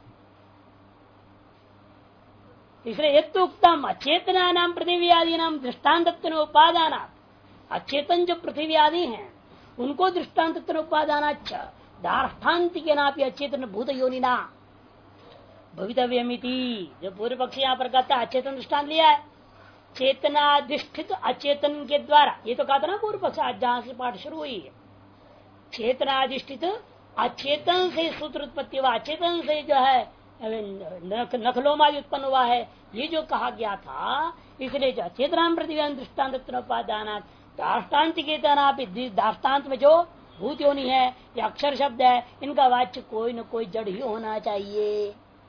इसलिए उत्तम अचेतना नाम पृथ्वी आदि नाम दृष्टान्त उपादान, अचेतन जो पृथ्वी आदि हैं उनको दृष्टान्त उपादान दार्थांति के नापी अचेतन भूत योनिना भवितव्यमिति। जो पूर्व पक्षी यहाँ पर कहता है अचेतन दृष्टांत लिया है, चेतनाधिष्ठित अचेतन के द्वारा। ये तो कहा था ना पूर्व पक्ष, आज जहां से पाठ शुरू हुई है, चेतनाधिष्ठित अचेतन से सूत्र उत्पत्ति हुआ, अचेतन से जो है नखलोमादि उत्पन्न हुआ है, ये जो कहा गया था। इसलिए जो अचेतनाम पृथ्वी दृष्टान्त उपादान दाष्टान्त के दाष्टान्त में जो भूत योनि है या अक्षर शब्द है, इनका वाच्य कोई न कोई जड़ ही होना चाहिए।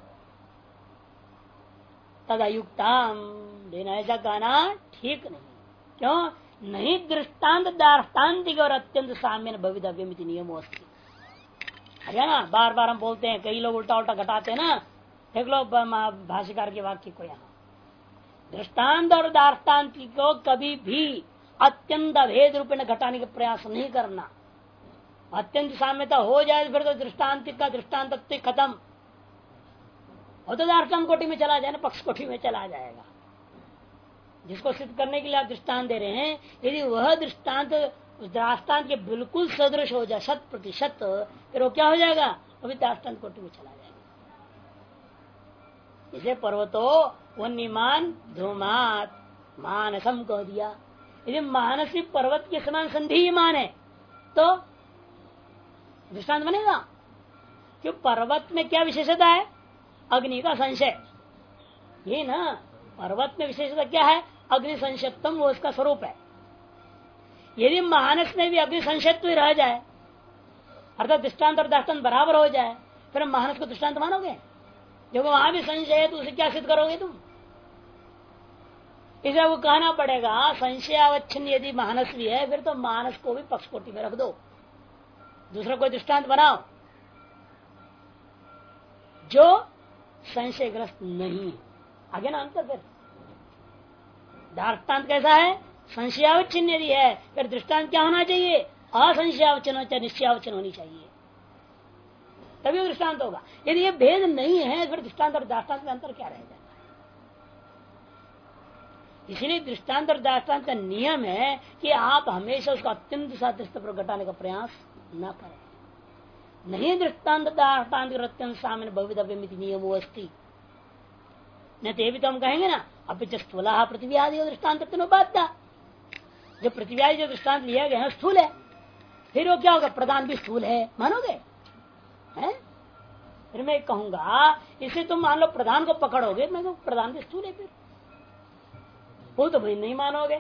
तदयुक्ताम लेकिन ऐसा कहना ठीक नहीं। क्यों नहीं? दृष्टान्त दाष्टान्तिक और अत्यंत साम्य भवितव्यमिति नियमो अस्ति। है ना, बार बार हम बोलते हैं, कई लोग उल्टा उल्टा घटाते हैं ना। देख लो भाष्यकार के वाक्य को, यहाँ दृष्टांत और दाष्टान्तिक को कभी भी अत्यंत भेद रूप में घटाने का प्रयास नहीं करना। अत्यंत साम्यता हो जाए फिर तो दृष्टांतिक का दृष्टांत खत्म, और तो दाष्टान्त कोटि में चला जाए ना, पक्ष कोटि में चला जाएगा। जिसको सिद्ध करने के लिए आप दृष्टांत दे रहे हैं, यदि वह दृष्टांत उस दृष्टांत के बिल्कुल सदृश हो जाए 100%, फिर वो क्या हो जाएगा? अभी दृष्टांत कोटि में चला जाएगा। इसे पर्वतो वन्यमान धूमात मानसम कह दिया। यदि मानसी पर्वत के समान संधि ही माने तो दृष्टांत बनेगा। क्यों? पर्वत में क्या विशेषता है? अग्नि का संशय। ये ना, पर्वत में विशेषता क्या है? अग्नि संशयत्म, वो उसका स्वरूप है। यदि मानस में भी अग्नि संशयत्व रह जाए, अर्थात दृष्टांत और दाष्टान्त बराबर हो जाए, फिर मानस को दृष्टांत मानोगे? जब वहां भी संशय है तो उसे क्या सिद्ध करोगे तुम? इसे वो कहना पड़ेगा संशयावच्छिन्न यदि मानस भी है, फिर तो मानस को भी पक्ष कोटि में रख दो, दूसरा कोई दृष्टांत बनाओ जो संशयग्रस्त नहीं। आगे ना अंतर। फिर दृष्टांत कैसा है? संशयावच्छिन्न यदि है, फिर दृष्टांत क्या होना चाहिए? असंशयावचन चाहे निश्चयावचन होनी चाहिए, तभी दृष्टांत होगा। यदि ये भेद नहीं है, फिर दृष्टांत और दाष्टान्त में अंतर क्या रहेगा? इसीलिए दृष्टांत और दाष्टान्त का नियम है कि आप हमेशा उसका अत्यंत सादृश्य पर घटाने का प्रयास न करें। नहीं दृष्टांत दाष्टान्त अत्यंत सामान्य भवितव्यमिति नियमो अस्ति। न तेभी तो हम कहेंगे ना, अभी जो स्थूला पृथ्वी आदि दृष्टान्त बाध्या, जो पृथ्वी आदि जो दृष्टांत लिया गया है स्थूल है, फिर वो क्या होगा? प्रधान भी स्थूल है, मानोगे? है? फिर मैं कहूंगा इसे तुम मान लो प्रधान को पकड़ोगे, मैं कहूँ प्रधान भी स्थूल है, फिर वो तो भाई नहीं मानोगे।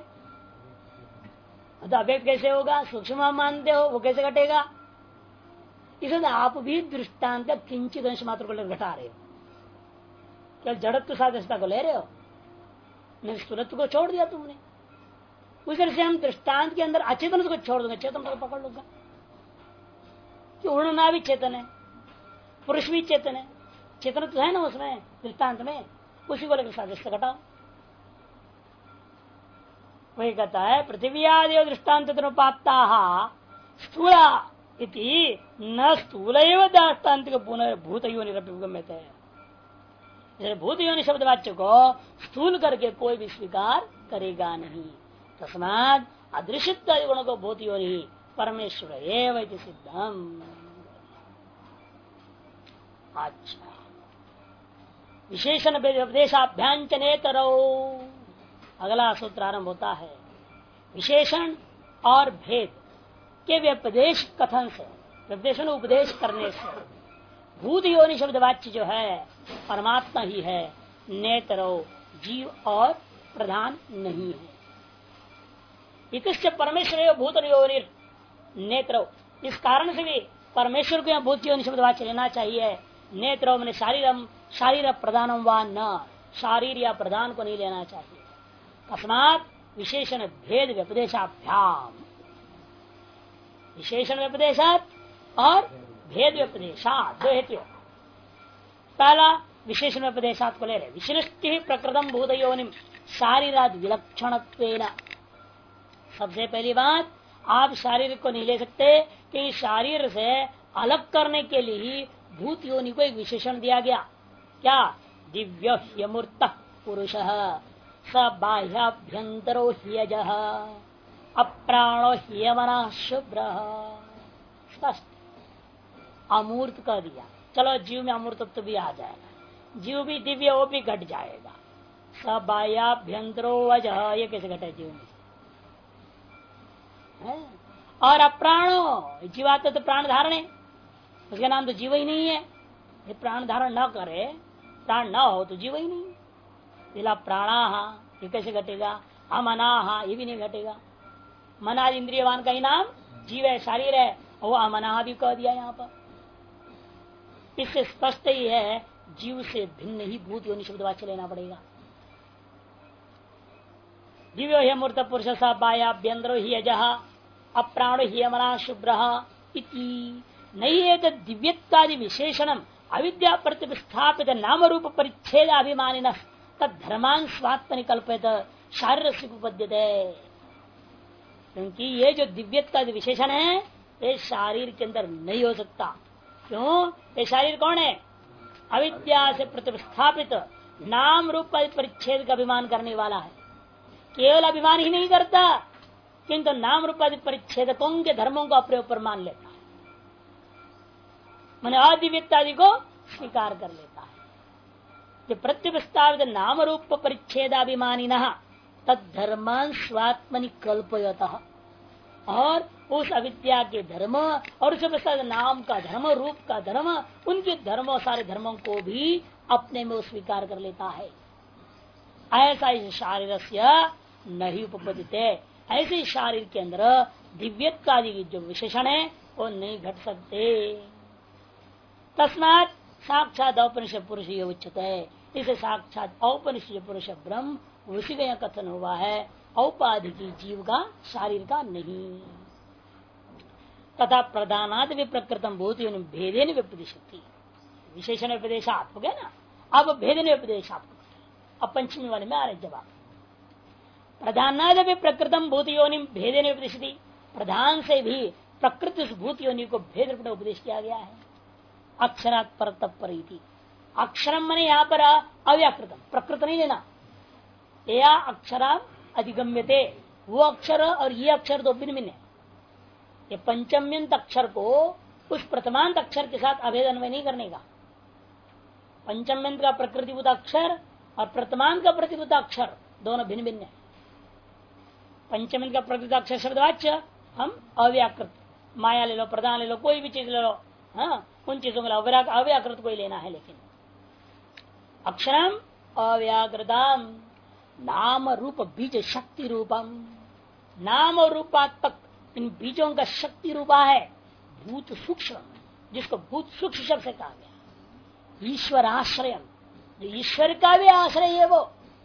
तो अव्यक्त कैसे होगा? सूक्ष्म मानते हो, वो कैसे घटेगा? इसलिए आप भी दृष्टांत किंचित अंश मात्र को घटा रहे हो, क्या जड़त्व सादृश्यता को ले रहे हो, नहीं स्थूलत्व को छोड़ दिया तुमने। उस तरह से हम दृष्टांत के अंदर अचेतन को छोड़ दूंगा, चेतन को पकड़ लूंगा कि उड़ना भी चेतन है, पुरुष भी चेतन है, चेतन तो है ना उसमें दृष्टांत में, उसी को लेकर सादृश्य घटाओ। वही कहता है पृथ्वी आदि दृष्टान्त स्थूला इति न स्थूल दाष्टान्तिक भूत योनिगम्यते है। भूत योनि शब्द वाच्य को स्थूल करके कोई भी स्वीकार करेगा नहीं। तस्मात् अदृश्यत्व गुण को भूत योनि परमेश्वर एव इति सिद्धम। अच्छा, विशेषण उपदेशाभ्यांचनेतरो अगला सूत्र आरंभ होता है। विशेषण और भेद के व्यपदेश कथन से, व्यपदेशन उपदेश करने से भूत योनि शब्द वाच्य जो है परमात्मा ही है, नेतरो जीव और प्रधान नहीं है। इतश्च परमेश्वर भूत योनि नेत्र, इस कारण से भी परमेश्वर को यहाँ भूत योनि शब्द वाच्य लेना चाहिए। नेत्र मैंने शारीरम, शारीर प्रधानम व न, शारीर या प्रधान को नहीं लेना चाहिए। तस्मात् विशेषण भेद व्यपदेशाभ्याम, विशेषण व्यपदेशात और भेद व्यपदेशात, दो हेतु। पहला विशेषण व्यपदेशात को ले रहे, विशिष्टि प्रकृतम भूत योनिम शारीराद विलक्षण। सबसे पहली बात, आप शारीर को नहीं ले सकते कि शारीर से अलग करने के लिए ही भूत योनि को एक विशेषण दिया गया। क्या? दिव्य ह्यमूर्त पुरुष स बाह्याभ्यंतरो ह्यजः अप्राणो ह्यमना शुभ्र। स्पष्ट अमूर्त कर दिया। चलो जीव में अमूर्तत्व भी आ जाएगा, जीव भी दिव्य वो भी घट जाएगा। स बाह्याभ्यंतरो वजह, ये कैसे घटे जीव में? और अप्राणो, जीवात्मा तो प्राण धारण है, उसका नाम तो जीव ही नहीं है। ये प्राण धारण न करे, प्राण न हो तो जीव ही नहीं। जिला प्राणाहा, ये कैसे घटेगा? अमनाहा, ये भी नहीं घटेगा। मना इंद्रियवान का ही नाम जीव है, शरीर है, और वो अमनाहा भी कह दिया यहाँ पर। इससे स्पष्ट ही है जीव से भिन्न ही भूत योनि शब्द वाच्य लेना पड़ेगा। दिव्यो ही मूर्त पुरुष सा बाह्याभ्यंतरो ही अजः अप्राणो ही अमना शुभ्र इति नहीं है। तो दिव्यत्वादि विशेषणम अविद्या प्रतिस्थापित नाम रूप परिच्छेद अभिमानिन तद्धर्मान स्वात्म कल्पित शारीर से उपपद्यते। क्योंकि ये जो दिव्यत्वादि विशेषण है ये शारीर के अंदर नहीं हो सकता। क्यों? ये शारीर कौन है? अविद्या से प्रतिस्थापित नाम रूप परिच्छेद का अभिमान करने वाला है। केवल अभिमान ही नहीं करता, किंतु नाम रूप परिच्छेदकों के धर्मों को अपने ऊपर मान लेता है, मैंने अदिव्यत्तादि को स्वीकार कर लेता है। जो प्रत्युपस्थापित नाम रूप परिच्छेदाभिमानी तद्धर्मान स्वात्मनि कल्पयतः, और उस अविद्या के धर्म और उस नाम का धर्म, रूप का धर्म, उनके धर्मों, सारे धर्मों को भी अपने में स्वीकार कर लेता है। ऐसा इस शारीर से नहीं उपपदिते, ऐसे शारीर के अंदर दिव्यत्वादि की जो विशेषण है वो नहीं घट सकते। तस्मात् साक्षात औपनिषद पुरुष ये उच्चते है। इसे साक्षात औपनिषद पुरुष ब्रह्म उसी का यह कथन हुआ है, औपाधिकी जीव का, शारीर का नहीं। तथा प्रधानाद भी प्रकृतम भूत भेदेन व्यपदिशति, विशेषण व्यपदेशात हो गया ना। अब भेदेन व्यपदेशात, अब पंचमी वाले में आ रहे जवाब। प्रधानाद भी प्रकृतम भूत योनि भेदेन व्यपदिशति, प्रधान से भी प्रकृति भूत योनि को भेद रूप में उपदेश किया गया है। अक्षरात परत परीति, अक्षरम मने यहाँ पर अव्याकृतम, प्रकृत नहीं लेना। या अक्षरा अधिगम्यते, वो अक्षर और ये अक्षर दो भिन्न भिन्न है। ये पंचम्यंत अक्षर को उस प्रथमांत अक्षर के साथ अभेद अन्वय नहीं करने का। पंचम्यंत का प्रकृतिभूत अक्षर और प्रथमांत का प्रतिभूत अक्षर दोनों भिन्न भिन्न है। पंचम्यंत का प्रकृत अक्षर शब्दवाच्य हम अव्याकृत, माया ले लो, प्रधान ले लो, कोई भी चीज ले लो, हाँ उन चीजों को अव्याकृत कोई लेना है। लेकिन अक्षरम अव्याकृतम नाम रूप बीज शक्ति रूपम, नाम और रूपात्मक इन बीजों का शक्ति रूपा है भूत सूक्ष्म, जिसको भूत सूक्ष्म शब्द से कहा गया। ईश्वर आश्रय, जो ईश्वर का भी आश्रय है वो,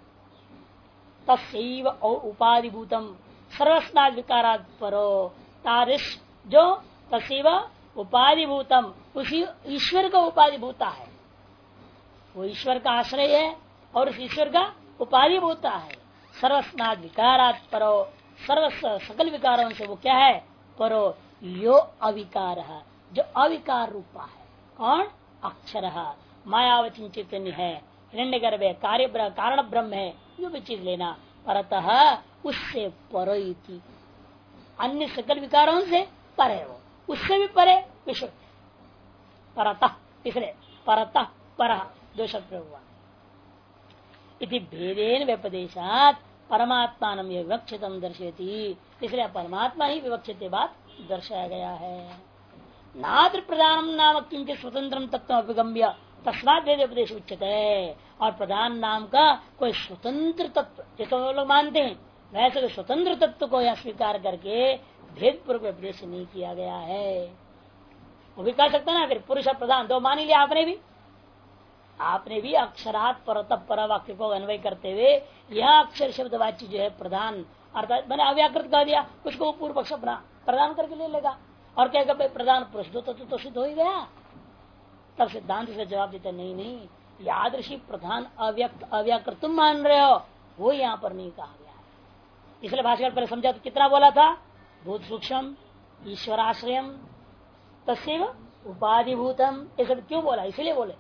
तस्यैव उपाधिभूतम सर्वस्नाद विकारात् परो तारिश, जो तस्यैव उपाधिभूतम उसी ईश्वर का उपाधिभूता है, वो ईश्वर का आश्रय है और उस ईश्वर का उपाधिभूता है। सर्वस्नाद विकारात् परो, सर्वस्व सकल विकारों से वो क्या है? परो यो अविकार है, जो अविकार रूपा है। कौन? अक्षर मायावचिंचित है, हिरण्यगर्भ है, कार्य कारण ब्रह्म है, जो भी चीज लेना परतः उससे परो इति, अन्य सकल विकारों से पर है, वो उससे भी परे विश्व परतः, इसलिए परतः पर दो शब्द प्रयोग हुआ। इति भेदेन व्यपदेशात परमात्मा विवक्षितम दर्शयति, इसलिए परमात्मा ही विवक्षित बात दर्शाया गया है। नात्र प्रधानम नाम किंचित स्वतंत्र तत्व अभिगम्य तस्मात् भेद उपदेश उच्चते, और प्रधान नाम का कोई स्वतंत्र तत्व, जैसे वो लोग मानते हैं वैसे स्वतंत्र तत्व को यह स्वीकार करके भेद पूर्वक उपदेश नहीं किया गया है। वो भी कह सकता ना, फिर पुरुष प्रधान दो मान ही लिया आपने भी अक्षरात परत पर वाक्य को अन्वय करते हुए यह अक्षर शब्द वाच्य जो है प्रधान अर्थात मैंने अव्याकृत कह दिया, उसको पूर्व पक्ष प्रदान करके ले लेगा और क्या प्रधान पुरुष तो सिद्ध हो ही गया। तब सिद्धांत से जवाब देते नहीं, यादृशी प्रधान अव्यक्त अव्याकृत तुम मान रहे हो, वो यहाँ पर नहीं कहा गया है। इसलिए भाष्यकार पहले समझा तो कितना बोला था, भूत सूक्ष्म ईश्वराश्रयम तस्व उपाधिभूतम, ये सब क्यों बोला, इसलिए बोले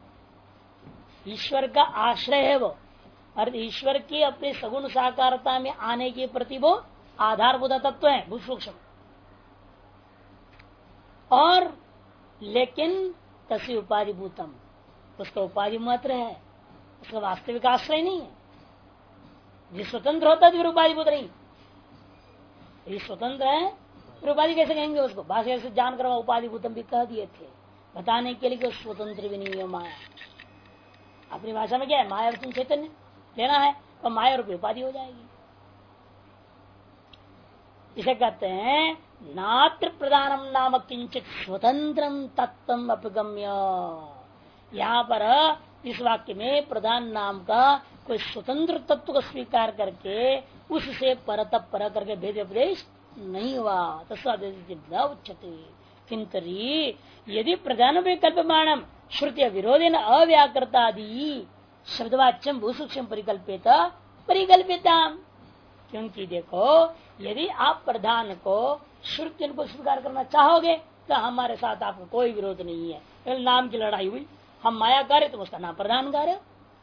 ईश्वर का आश्रय है वो, और ईश्वर की अपनी सगुण साकारता में आने के प्रति वो आधारभूत तत्व है भूत सूक्ष्म, और लेकिन तस्य उपाधिभूतम, उसका उपाधि मात्र है, उसका वास्तविक आश्रय नहीं है। जिस स्वतंत्र होता है फिर उपाधिभूत नहीं, ये स्वतंत्र है फिर उपाधि कैसे कहेंगे उसको, भाषा से जानकर उपाधिभूतम भी कह दिए थे बताने के लिए कि स्वतंत्र भी नहीं है माया। अपनी भाषा में क्या है, माया तुम चैतन्य लेना है तो माया रूपी उपाधि हो जाएगी। इसे कहते हैं नात्र प्रधानम नाम किंचित स्वतंत्रम तत्वम अपगम्य। यहाँ पर इस वाक्य में प्रधान नाम का कोई स्वतंत्र तत्व को स्वीकार करके उससे परत पर करके भेद उपदेश नहीं हुआ। तस्वादेशते किंतरी यदि प्रधान विकल्पमाणम श्रुति विरोधेन अव्याकृतादि शब्दवाच्यम भूसूक्ष्म परिकल्पित परिकल्पिता, क्योंकि देखो यदि आप प्रधान को श्रुति को स्वीकार करना चाहोगे तो हमारे साथ आपको कोई विरोध नहीं है। नाम की लड़ाई हुई, हम माया कार्य तो उसका नाम प्रधान कार्य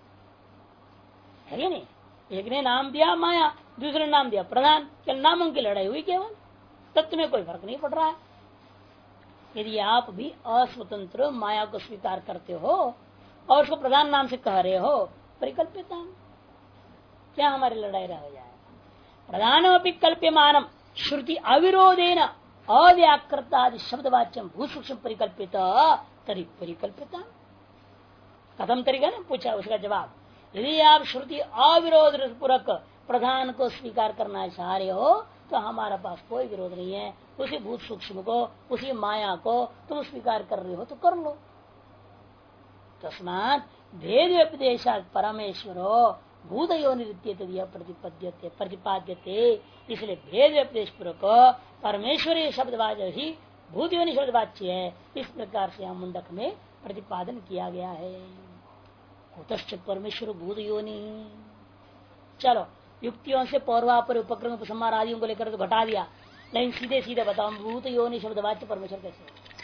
है नहीं, एक ने नाम दिया माया दूसरे ने नाम दिया प्रधान, क्या नामों की लड़ाई हुई, केवल तत्व में कोई फर्क नहीं पड़ रहा है। यदि आप भी अस्वतंत्र माया को स्वीकार करते हो और उसको प्रधान नाम से कह रहे हो परिकल्पित, क्या हमारी लड़ाई रह जाए। प्रधानमपि कल्प्यमानम श्रुति अविरोधेन अव्याकृतादि शब्दवाच्यम भूसूक्ष्म परिकल्पित तरी परिकल्पिता, कथम तरीका ने पूछा, उसका जवाब यदि आप श्रुति अविरोध पूर्वक प्रधान को स्वीकार करना चाह रहे हो तो हमारा पास कोई विरोध नहीं है, उसी भूत सूक्ष्म को उसी माया को तुम स्वीकार कर रहे हो तो कर लो। तस्मात् भेद व्यपदेशात् परमेश्वरो भूत योनित्य प्रतिपाद्यते, इसलिए भेद व्यपदेश पूर्वक परमेश्वरी शब्दवाच्य ही भूत योनि शब्दवाच्य है, इस प्रकार से हम मुंडक में प्रतिपादन किया गया है। कुतश्च परमेश्वर भूत योनि, चलो युक्तियों से पौर्वापर उपक्रम उपसंहार आदियों को लेकर तो घटा दिया, लेकिन सीधे सीधे बताओ भूत योनि शब्दवाच्य परमेश्वर कैसे,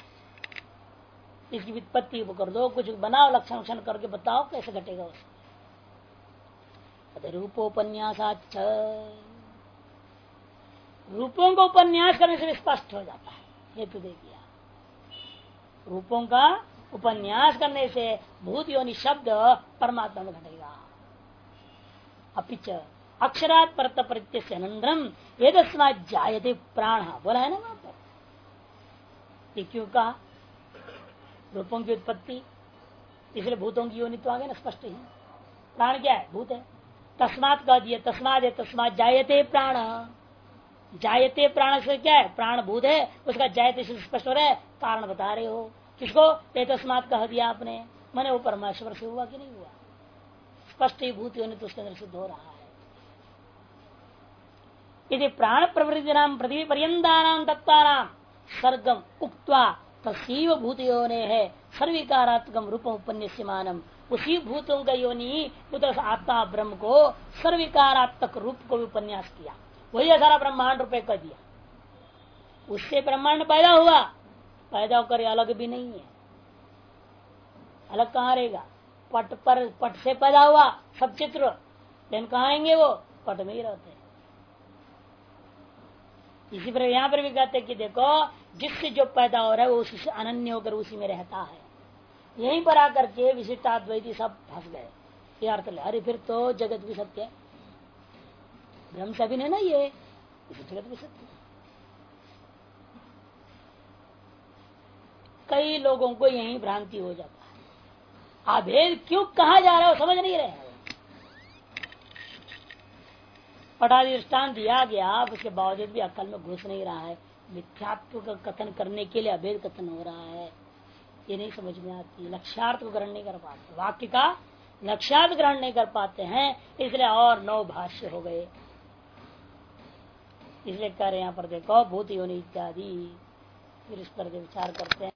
इसकी वित्पत्ति कर दो, कुछ बनाओ लक्षण करके बताओ कैसे घटेगा उससे। रूपोपन्यासाच, रूपों को उपन्यास करने से स्पष्ट हो जाता है, हेतु दे दिया। रूपों का उपन्यास करने से भूत योनि शब्द परमात्मा में घटेगा। अपिच अक्षरात परत प्रत्यक्ष अनंतरम एतस्मात् जायते प्राण, बोला है ना वहां पर, ये क्यों कहा, रूपों की उत्पत्ति इसलिए भूतों की योनित्व आ गया ना, स्पष्ट ही। प्राण क्या है, भूत है, तस्मात कह दिए, तस्मात है तस्मात जायते प्राण, जायते प्राण से क्या है, प्राण भूत है, उसका जायते से स्पष्ट हो रहा है, कारण बता रहे हो। किसको, ये तस्मात कह दिया आपने, मैंने वो परमेश्वर से हुआ कि नहीं हुआ, स्पष्ट ही भूत योनि तो उसके अंदर सिद्ध हो रहा है। यदि प्राण प्रवृत्ति नाम पृथ्वी पर्यंतानाम तत्वानाम सर्गम उक्त्वा तस्व भूत योने है सर्विकारात्मक रूप उपन्यासमानम, उसी भूतों का योनि उधर आत्मा ब्रह्म को सर्विकारात्मक रूप को भी उपन्यास किया, वही सारा ब्रह्मांड रूपये कर दिया। उससे ब्रह्मांड पैदा हुआ, पैदा होकर अलग भी नहीं है, अलग कहाँ रहेगा, पट पर पट से पैदा हुआ सब चित्र, लेकिन कहाँ आएंगे वो, पट में ही रहते हैं। इसी पर यहाँ पर भी कहते हैं कि देखो जिससे जो पैदा हो रहा है वो उसी से अनन्य होकर उसी में रहता है। यहीं पर आकर के विशिष्टाद्वैती सब फंस गए, ये अर्थ ले, अरे फिर तो जगत भी सत्य है, ब्रह्म से भी नहीं ना, ये जगत भी सत्य है। कई लोगों को यही भ्रांति हो जाता है, अभेद क्यों कहा जा रहा है वो समझ नहीं रहे हैं। पटादि दृष्टांत दिया गया, उसके बावजूद भी अक्ल में घुस नहीं रहा है। मिथ्यात्व का कथन करने के लिए अभेद कथन हो रहा है, ये नहीं समझ में आती। लक्ष्यार्थ को ग्रहण नहीं कर पाते, वाक्य का लक्ष्यार्थ ग्रहण नहीं कर पाते हैं, इसलिए और 9 भाष्य हो गए। इसलिए कह रहे यहाँ पर देखो भूत योनि इत्यादि, फिर इस पर विचार करते हैं।